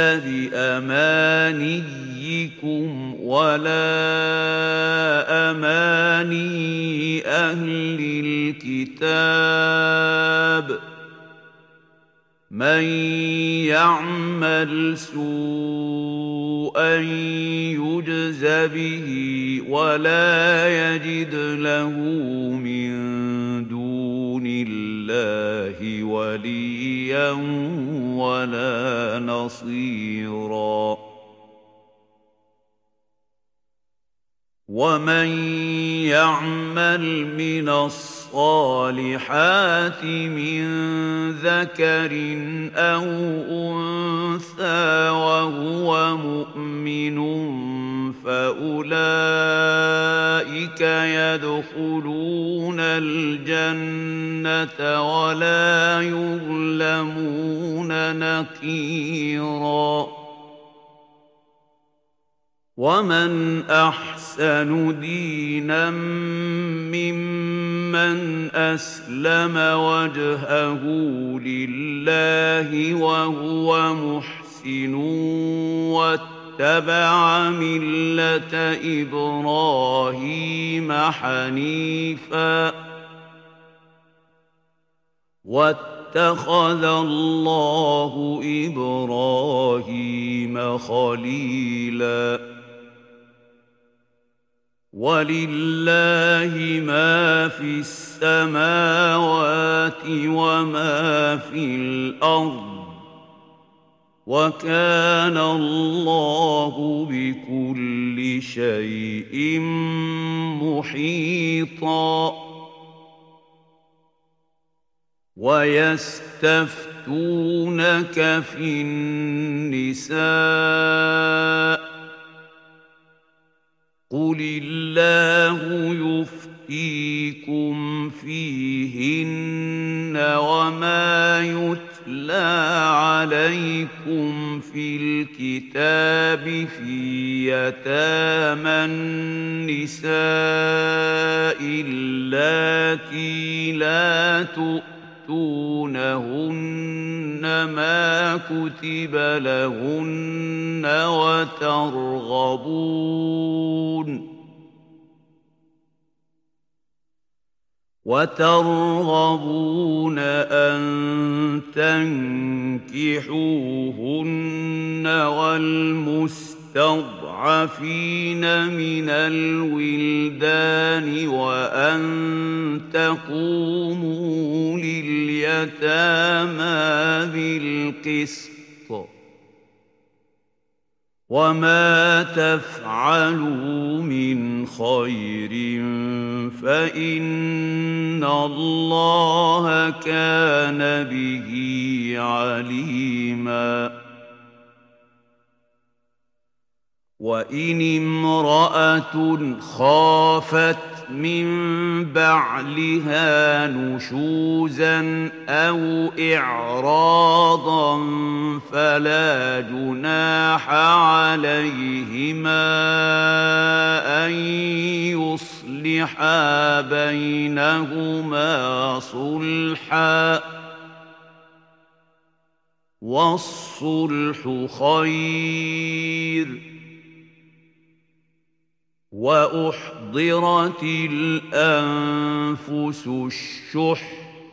بأمانيكم ولا أماني أهل الكتاب من يعمل سوءا يجز به ولا يجد له من دون الله وليا ولا نصيرا ومن يعمل من الصالحات من ذكر أو أنثى وهو مؤمن فأولئك يدخلون الجنة ولا يظلمون نقيرا ومن أحسن دينا ممن أسلم وجهه لله وهو محسن واتبع ملة إبراهيم حنيفا واتخذ الله إبراهيم خليلا ولله ما في السماوات وما في الأرض وكان الله بكل شيء محيطا ويستفتونك في النساء قل الله يفتيكم فيهن وما يتلى عليكم في الكتاب في يتامى النساء اللاتي لا تؤتونهن ما كتب لهن وترغبون وترغبون أن تنكحوهن والمستضعفين من الولدان وأن تقوموا لليتامى بالقسط وما تفعلوا من خير فإن الله كان به عليما وإن امرأة خافت من بعلها نشوزا أو إعراضا فلا جناح عليهما أن يصلحا بينهما صلحا والصلح خير وأحضرت الأنفس الشح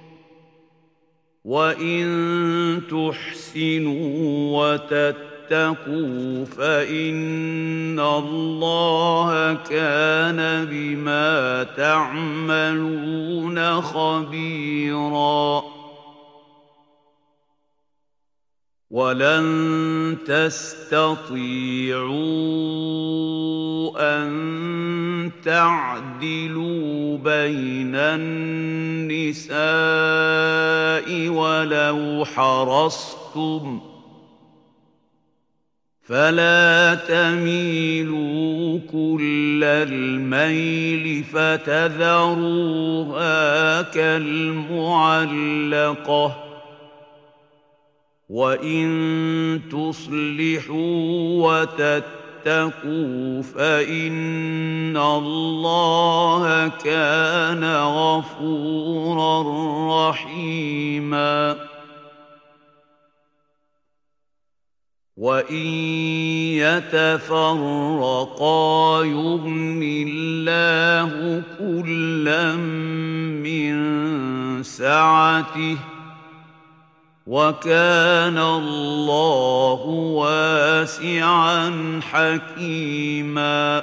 وإن تحسنوا وتتقوا فإن الله كان بما تعملون خبيراً ولن تستطيعوا أن تعدلوا بين النساء ولو حرصتم فلا تميلوا كل الميل فتذروها كالمعلقة وإن تصلحوا وتتقوا فإن الله كان غفورا رحيما وإن يتفرقا يغن الله كلا من سعته وكان الله واسعا حكيما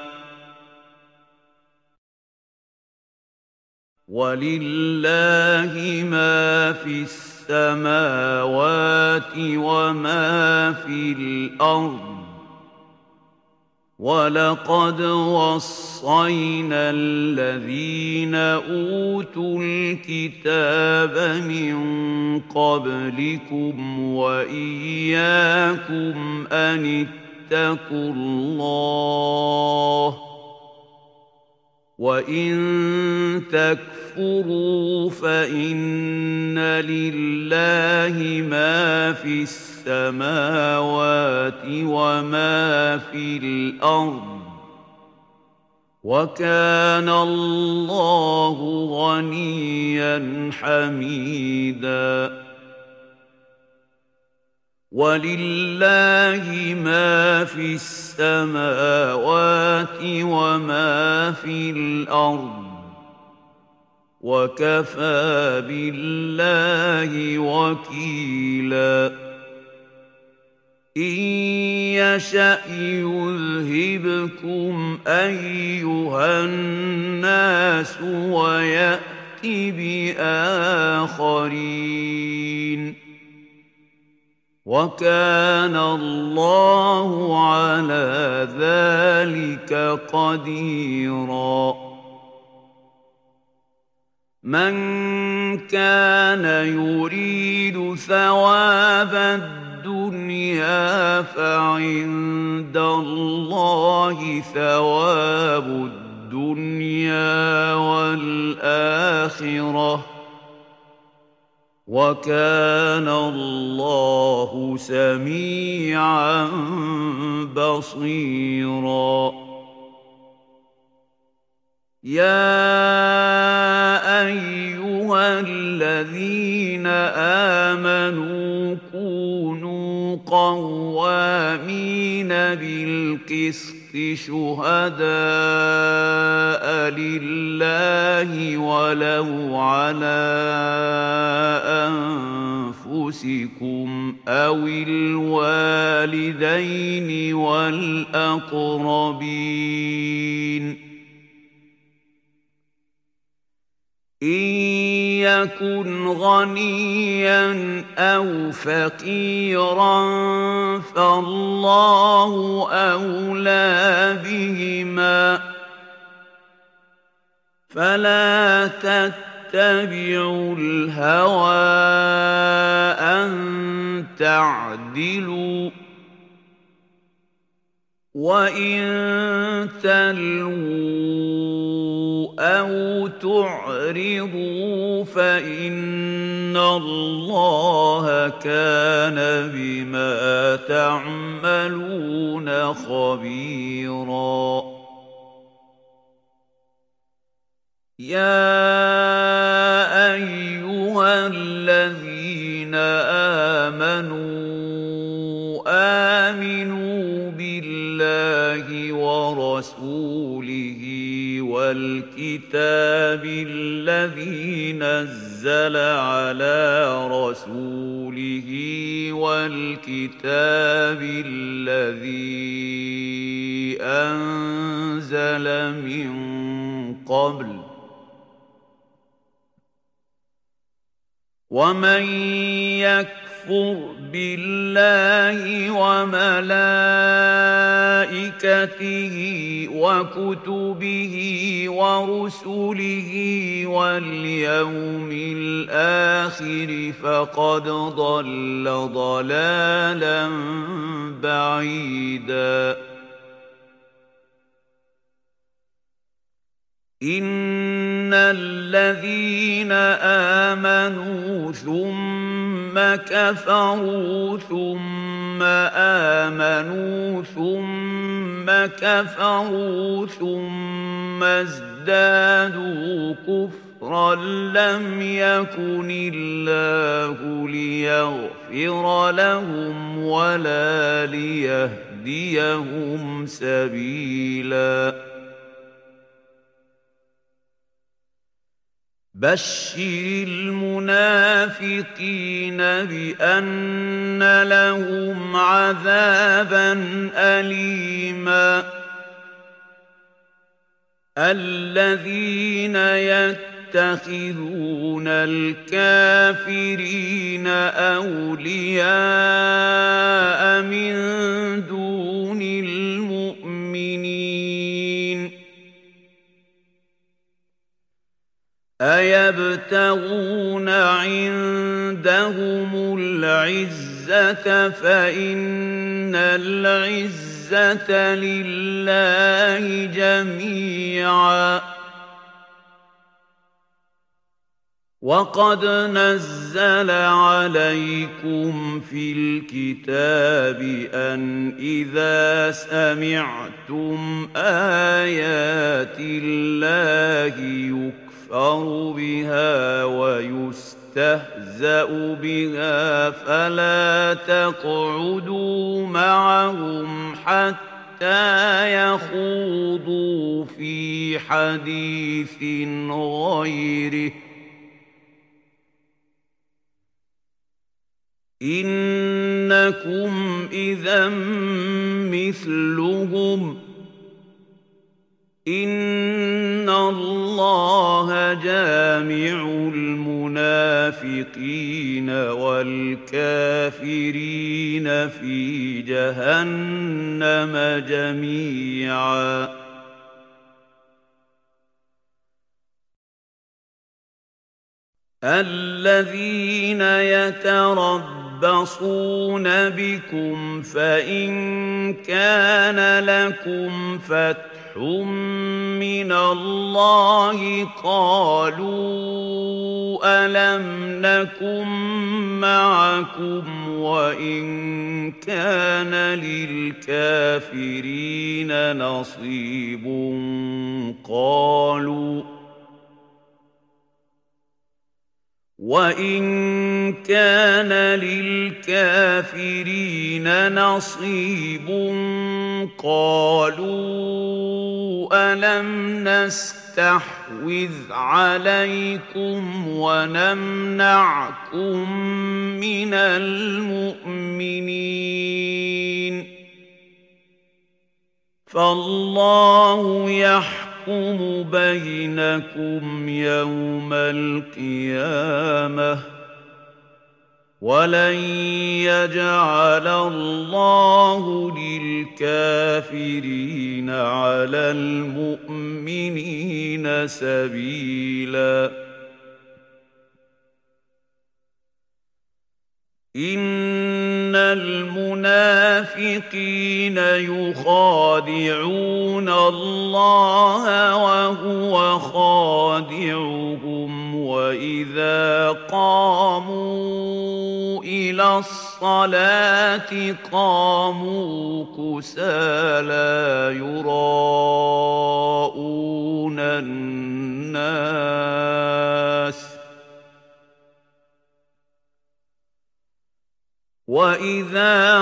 ولله ما في السماوات وما في الأرض ولقد وصينا الذين أوتوا الكتاب من قبلكم وإياكم أن اتقوا الله وإن تكفروا فإن لله ما في السماوات وما في الأرض وكان الله غنيا حميدا ولله ما في السماوات وما في الأرض وكفى بالله وكيلا إن يشأ يذهبكم أيها الناس ويأت بآخرين وكان الله على ذلك قديرا من كان يريد ثواب الدنيا فعند الله ثواب الدنيا والآخرة وكان الله سميعا بصيرا يا أيها الذين آمنوا قوا قوامين بالقسط شهداء لله ولو على أنفسكم أو الوالدين والأقربين إن يكن غنيا أو فقيرا فالله أولى بهما فلا تتبعوا الهوى أن تعدلوا وإن تلووا أو تعرضوا فإن الله كان بما تعملون خبيرا يا أيها الذين آمنوا آمنوا بالله ورسوله والكتاب الذي نزل على رسوله والكتاب الذي أنزل من قبل ومن يكفر بالله وملائكته وكتبه ورسله واليوم الآخر فقد ضل ضلالا بعيدا إن الذين آمنوا ثم كفروا ثم آمنوا ثم كفروا ثم ازدادوا كفرا لم يكن الله ليغفر لهم ولا ليهديهم سبيلا بشر المنافقين بأن لهم عذابا أليما الذين يتخذون الكافرين أولياء من دون المؤمنين أيبتغون عندهم العزة فإن العزة لله جميعا وقد نزل عليكم في الكتاب أن إذا سمعتم آيات الله يكفر يكفر بها ويستهزأ بها فلا تقعدوا معهم حتى يخوضوا في حديث غيره إنكم إذا مثلهم إن الله جامع المنافقين والكافرين في جهنم جميعا الذين يتربصون بكم فإن كان لكم فتح من الله قالوا ألم نكن معكم وإن كان للكافرين نصيب قالوا وإن كان للكافرين نصيب قالوا ألم نستحوذ عليكم ونمنعكم من المؤمنين فالله يحكم يحكم بينكم يوم القيامة ولن يجعل الله للكافرين على المؤمنين سبيلا إن المنافقين يخادعون الله وهو خادعهم وإذا قاموا إلى الصلاة قاموا كسالى يراءون الناس وَإِذَا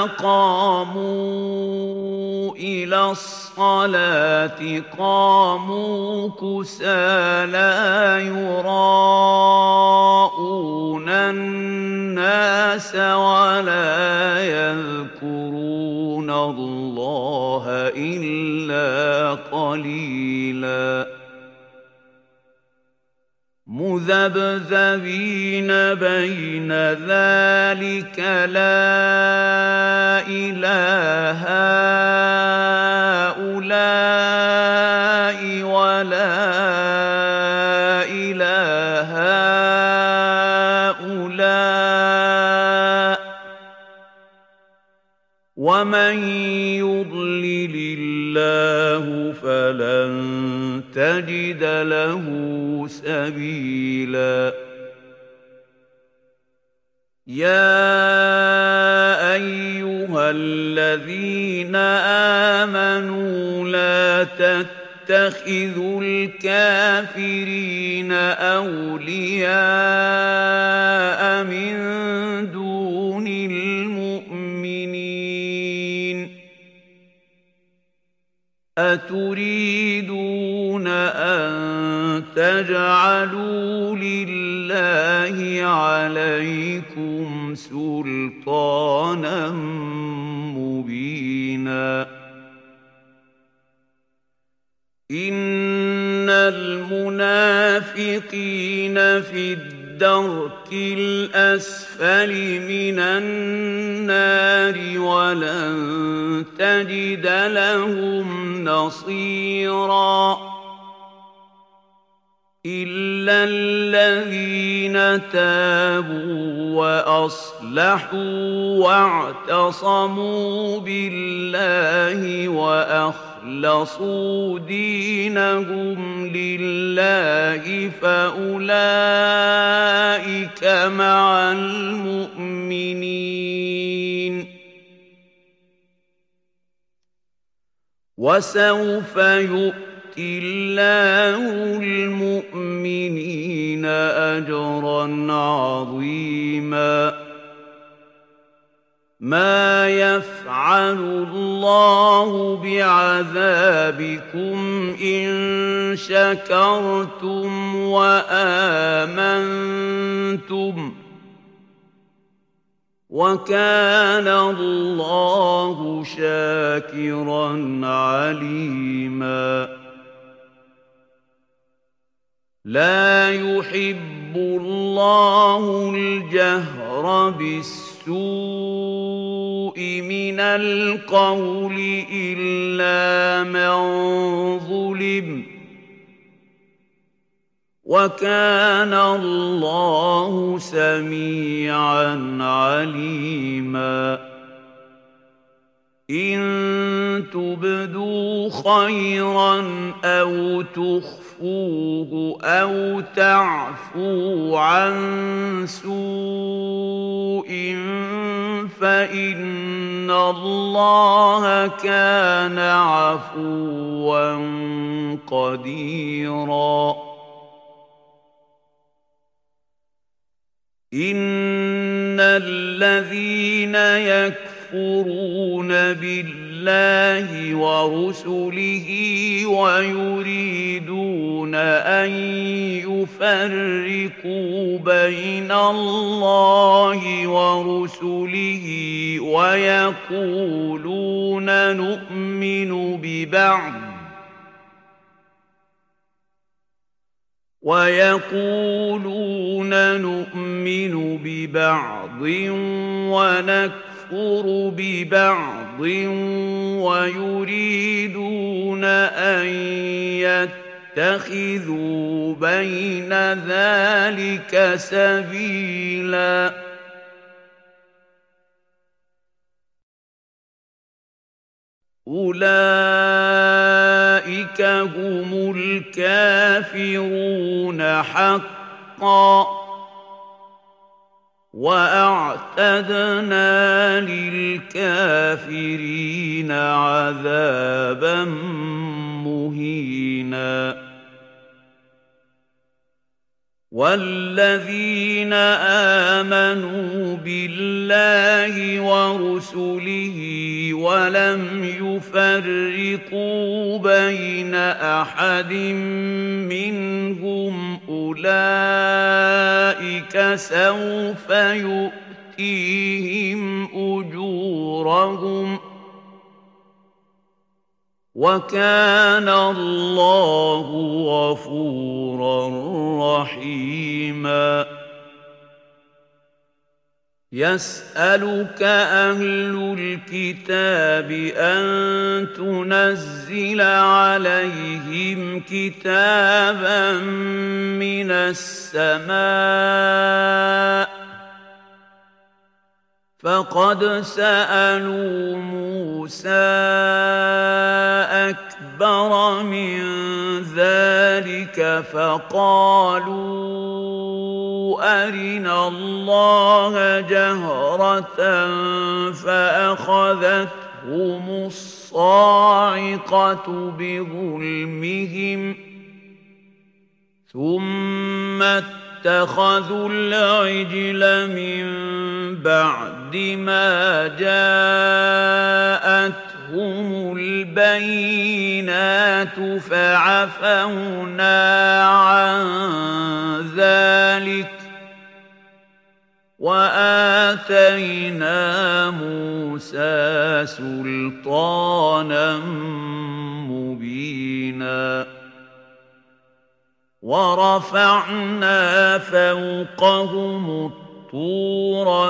قَامُوا إِلَى الصَّلَاةِ قَامُوا كُسَالَىٰ يُرَاءُونَ النَّاسَ وَلَا يَذْكُرُونَ اللَّهَ إِلَّا قَلِيلًا مذبذبين بين ذلك لا إله هؤلاء ولا إله هؤلاء ومن يضلل الله فلن تجد له سبيلا يا أيها الذين آمنوا لا تتخذوا الكافرين أولياء من دون المؤمنين أتريدون أن تجعلوا لله عليكم سلطانا مبينا إن المنافقين في الدرك الأسفل من النار ولن تجد لهم نصيرا إلا الذين تابوا وأصلحوا واعتصموا بالله وأخلصوا دينهم لله فأولئك مع المؤمنين وسوف يؤمنون الله المؤمنين أجرا عظيما ما يفعل الله بعذابكم إن شكرتم وآمنتم وكان الله شاكرا عليما لا يحب الله الجهر بالسوء من القول إلا من ظلم وكان الله سميعا عليما إن تبدوا خيرا أو تخفوا أو تعفوا عن سوء فإن الله كان عفوا قديرا إن الذين يكفرون بالله ورسله ويريدون أن يفرقوا بين الله ورسله ويقولون نؤمن ببعض ويقولون نؤمن ببعض ونكفر ببعض ويريدون أن يتخذوا بين ذلك سبيلا أولئك هم الكافرون حقا وأعتدنا للكافرين عذابا مهينا والذين آمنوا بالله ورسله ولم يفرقوا بين أحد منهم أولئك سوف يؤتيهم أجورهم وكان الله غفورا رحيما يسألك أهل الكتاب أن تنزل عليهم كتابا من السماء فقد سألوا موسى أكبر من ذلك فقالوا أرنا الله جهرة فأخذتهم الصاعقة بظلمهم ثم اتخذوا العجل من بعد ما جاءتهم البينات فعفونا عن ذلك وآتينا موسى سلطانا مبينا ورفعنا فوقهم الطور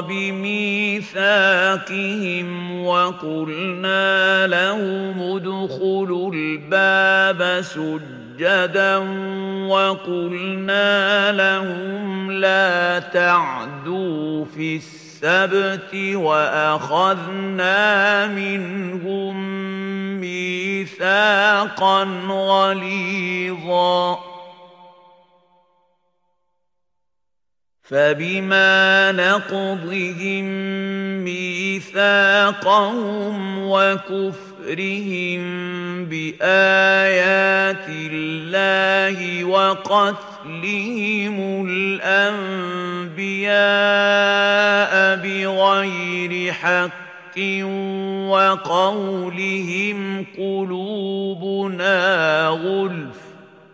بميثاقهم وقلنا لهم ادخلوا الباب سجدا وقلنا لهم لا تعدوا في السبت وأخذنا منهم ميثاقا غليظا فبما نقضهم ميثاقهم وكفرهم بآيات الله وقتلهم الأنبياء بغير حق وقولهم قلوبنا غلف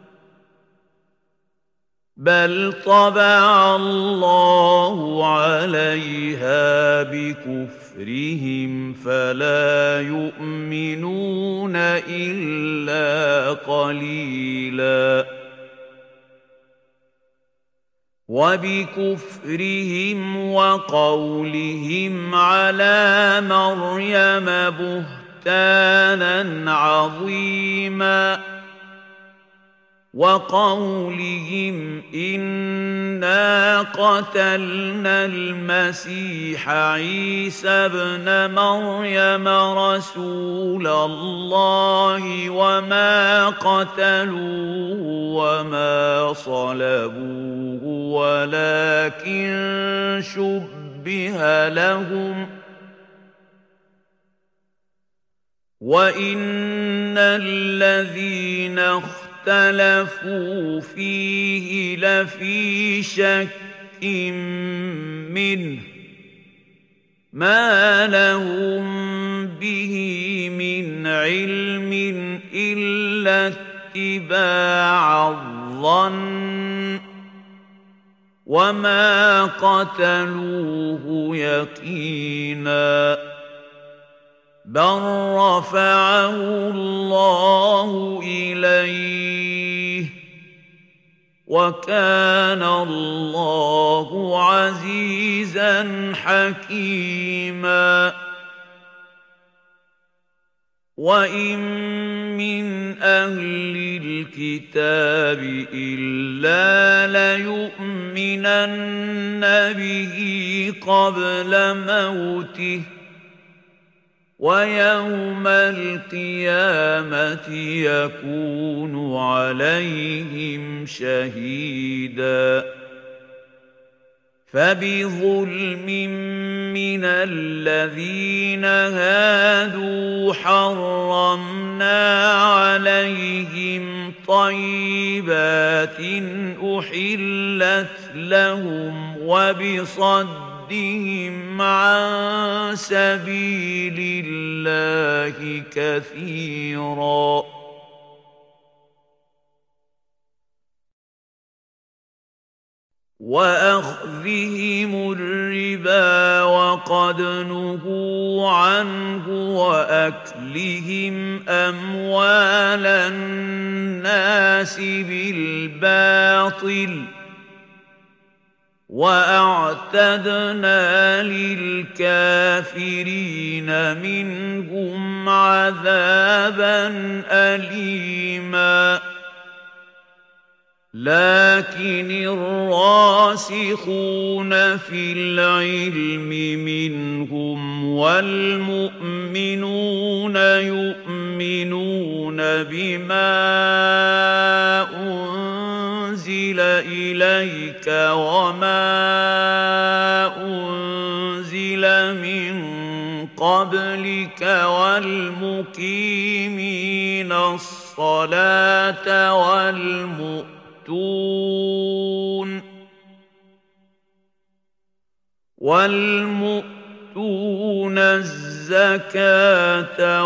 بل طبع الله عليها بكفرهم فلا يؤمنون إلا قليلا وبكفرهم وقولهم على مريم بهتانا عظيما وقولهم إنا قتلنا المسيح عيسى ابن مريم رسول الله وما قتلوه وما صلبوه ولكن شبه لهم وإن الذين اختلفوا فيه لفي شك شيء منه ما لهم به من علم إلا اتباع الظن وما قتلوه يقينا بل رفعه الله إليه وكان الله عزيزا حكيما وإن من أهل الكتاب إلا ليؤمنن به قبل موته ويوم القيامة يكون عليهم شهيدا فبظلم من الذين هادوا حرمنا عليهم طيبات أحلت لهم وبصدهم عن سبيل الله كثيرا وأخذهم الربا وقد نهوا عنه وأكلهم أموال الناس بالباطل وأعتدنا للكافرين منهم عذابا أليما لكن الراسخون في العلم منهم والمؤمنون يؤمنون بما أنزل إليك وما أنزل من قبلك والمقيمين الصلاة والمؤمنين والمؤتون الزكاة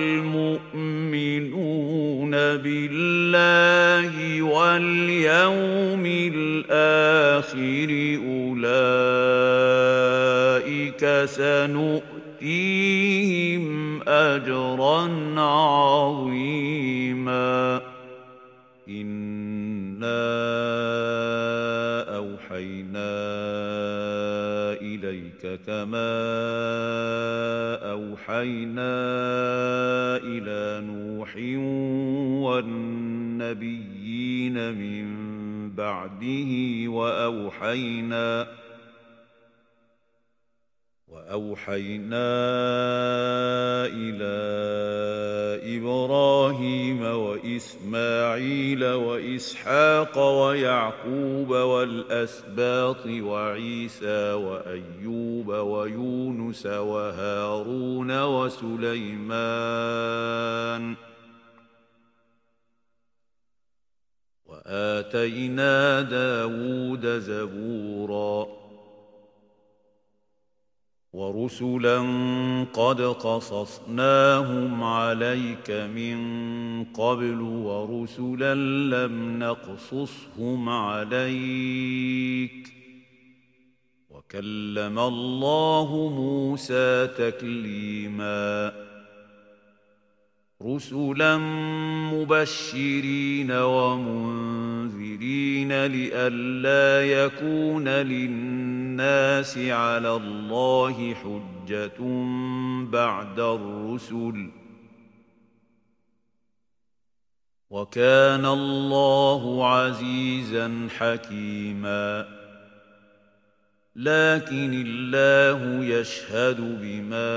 والمؤمنون بالله واليوم الآخر أولئك سنؤتيهم أجرا عظيما إنا أوحينا إليك كما أوحينا إلى نوح والنبيين من بعده وأوحينا وأوحينا إلى إبراهيم وإسماعيل وإسحاق ويعقوب والأسباط وعيسى وأيوب ويونس وهارون وسليمان وآتينا داود زبورا ورسلا قد قصصناهم عليك من قبل ورسلا لم نقصصهم عليك وكلم الله موسى تكليما رسلا مبشرين ومنذرين لئلا يكون للناس على الله حجة بعد الرسل وكان الله عزيزا حكيما لكن الله يشهد بما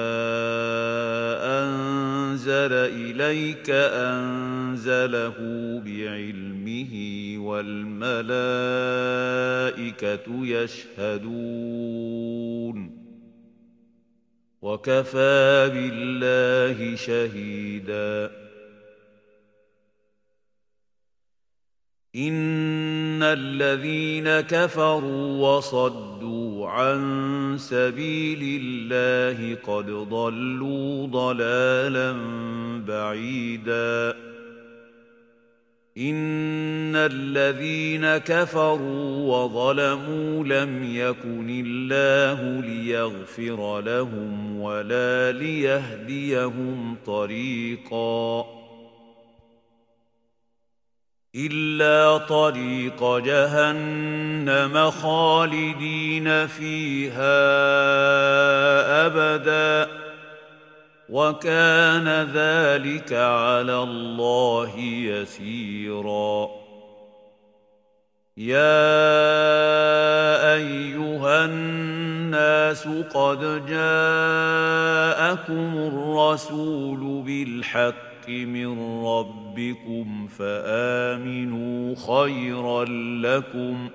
أنزل إليك أنزله بعلمه والملائكة يشهدون وكفى بالله شهيدا إن الذين كفروا وصدوا عن سبيل الله قد ضلوا ضلالا بعيدا إن الذين كفروا وظلموا لم يكن الله ليغفر لهم ولا ليهديهم طريقا إلا طريق جهنم خالدين فيها أبدا وكان ذلك على الله يسيرا يا أيها الناس قد جاءكم الرسول بالحق من ربكم فآمنوا خيرا لكم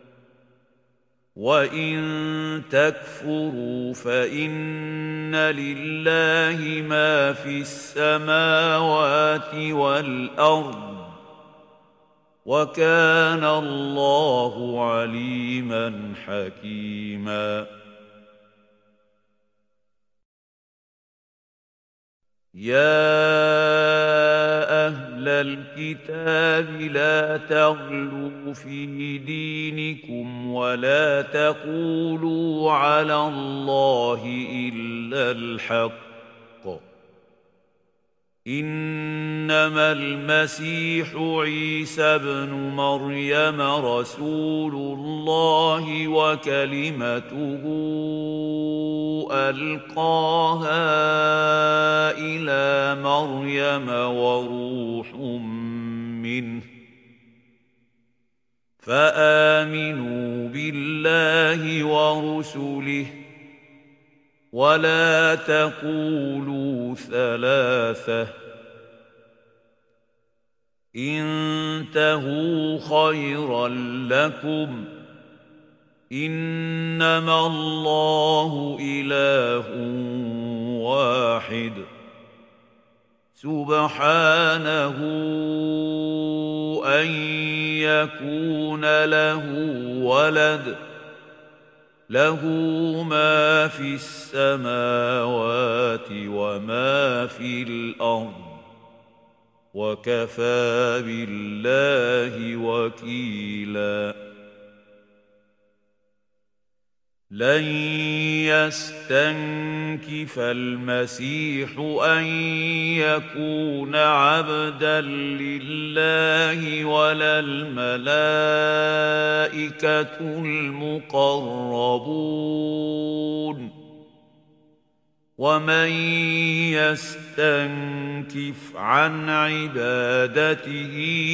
وإن تكفروا فإن لله ما في السماوات والأرض وكان الله عليما حكيما يا أهل الكتاب لا تغلوا في دينكم ولا تقولوا على الله إلا الحق إنما المسيح عيسى ابن مريم رسول الله وكلمته ألقاها إلى مريم وروح منه فآمنوا بالله ورسله ولا تقولوا ثلاثة انتهوا خيرا لكم إنما الله إله واحد سبحانه أن يكون له ولد له ما في السماوات وما في الأرض وكفى بالله وكيلا لن يستنكف المسيح أن يكون عبدا لله ولا الملائكة المقربون ومن يستنكف عن عبادته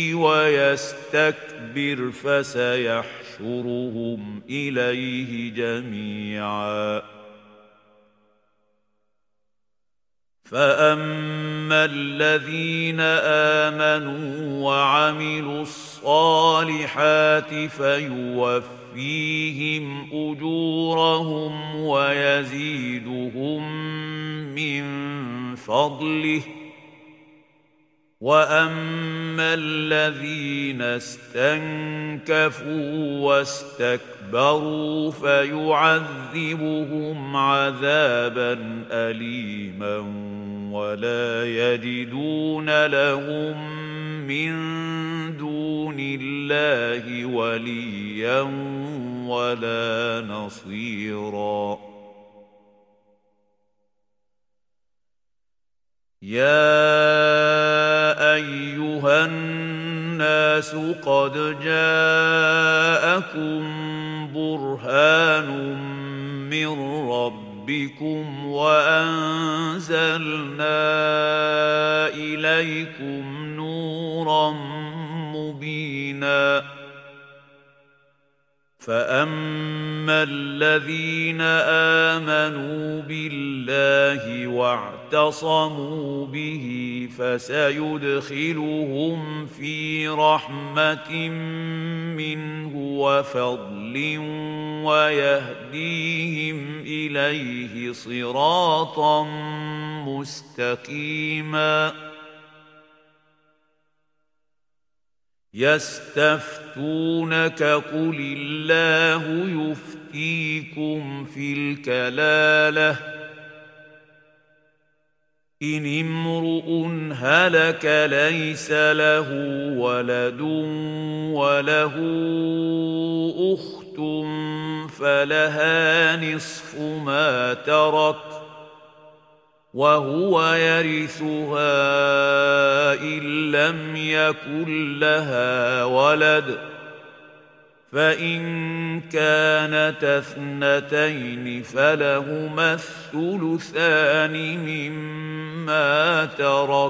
ويستكبر فسيحشرهم إليه جميعا فأما الذين آمنوا وعملوا الصالحات فيوفيهم أجورهم ويزيدهم من فضله وأما الذين استنكفوا واستكبروا فيعذبهم عذابا أليما ولا يجدون لهم من دون الله وليا ولا نصيرا يا أيها الناس قد جاءكم برهان من ربكم وأنزلنا إليكم نورا مبينا فأما الذين آمنوا بالله واعتصموا به فسيدخلهم في رحمة منه وفضل ويهديهم إليه صراطا مستقيما يستفتونك قل الله يفتيكم في الكلالة إن امرؤ هلك ليس له ولد وله أخت فلها نصف ما ترك وهو يرثها إن لم يكن لها ولد فإن كانت اثنتين فلهما الثلثان مما ترك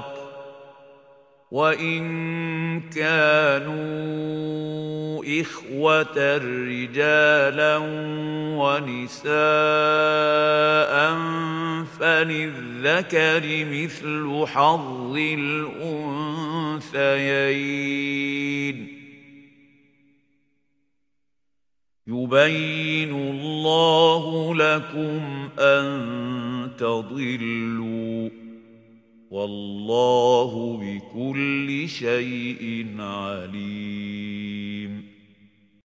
وإن كانوا إخوة رجالا ونساء فللذكر مثل حظ الأنثيين يبين الله لكم أن تضلوا والله بكل شيء عليم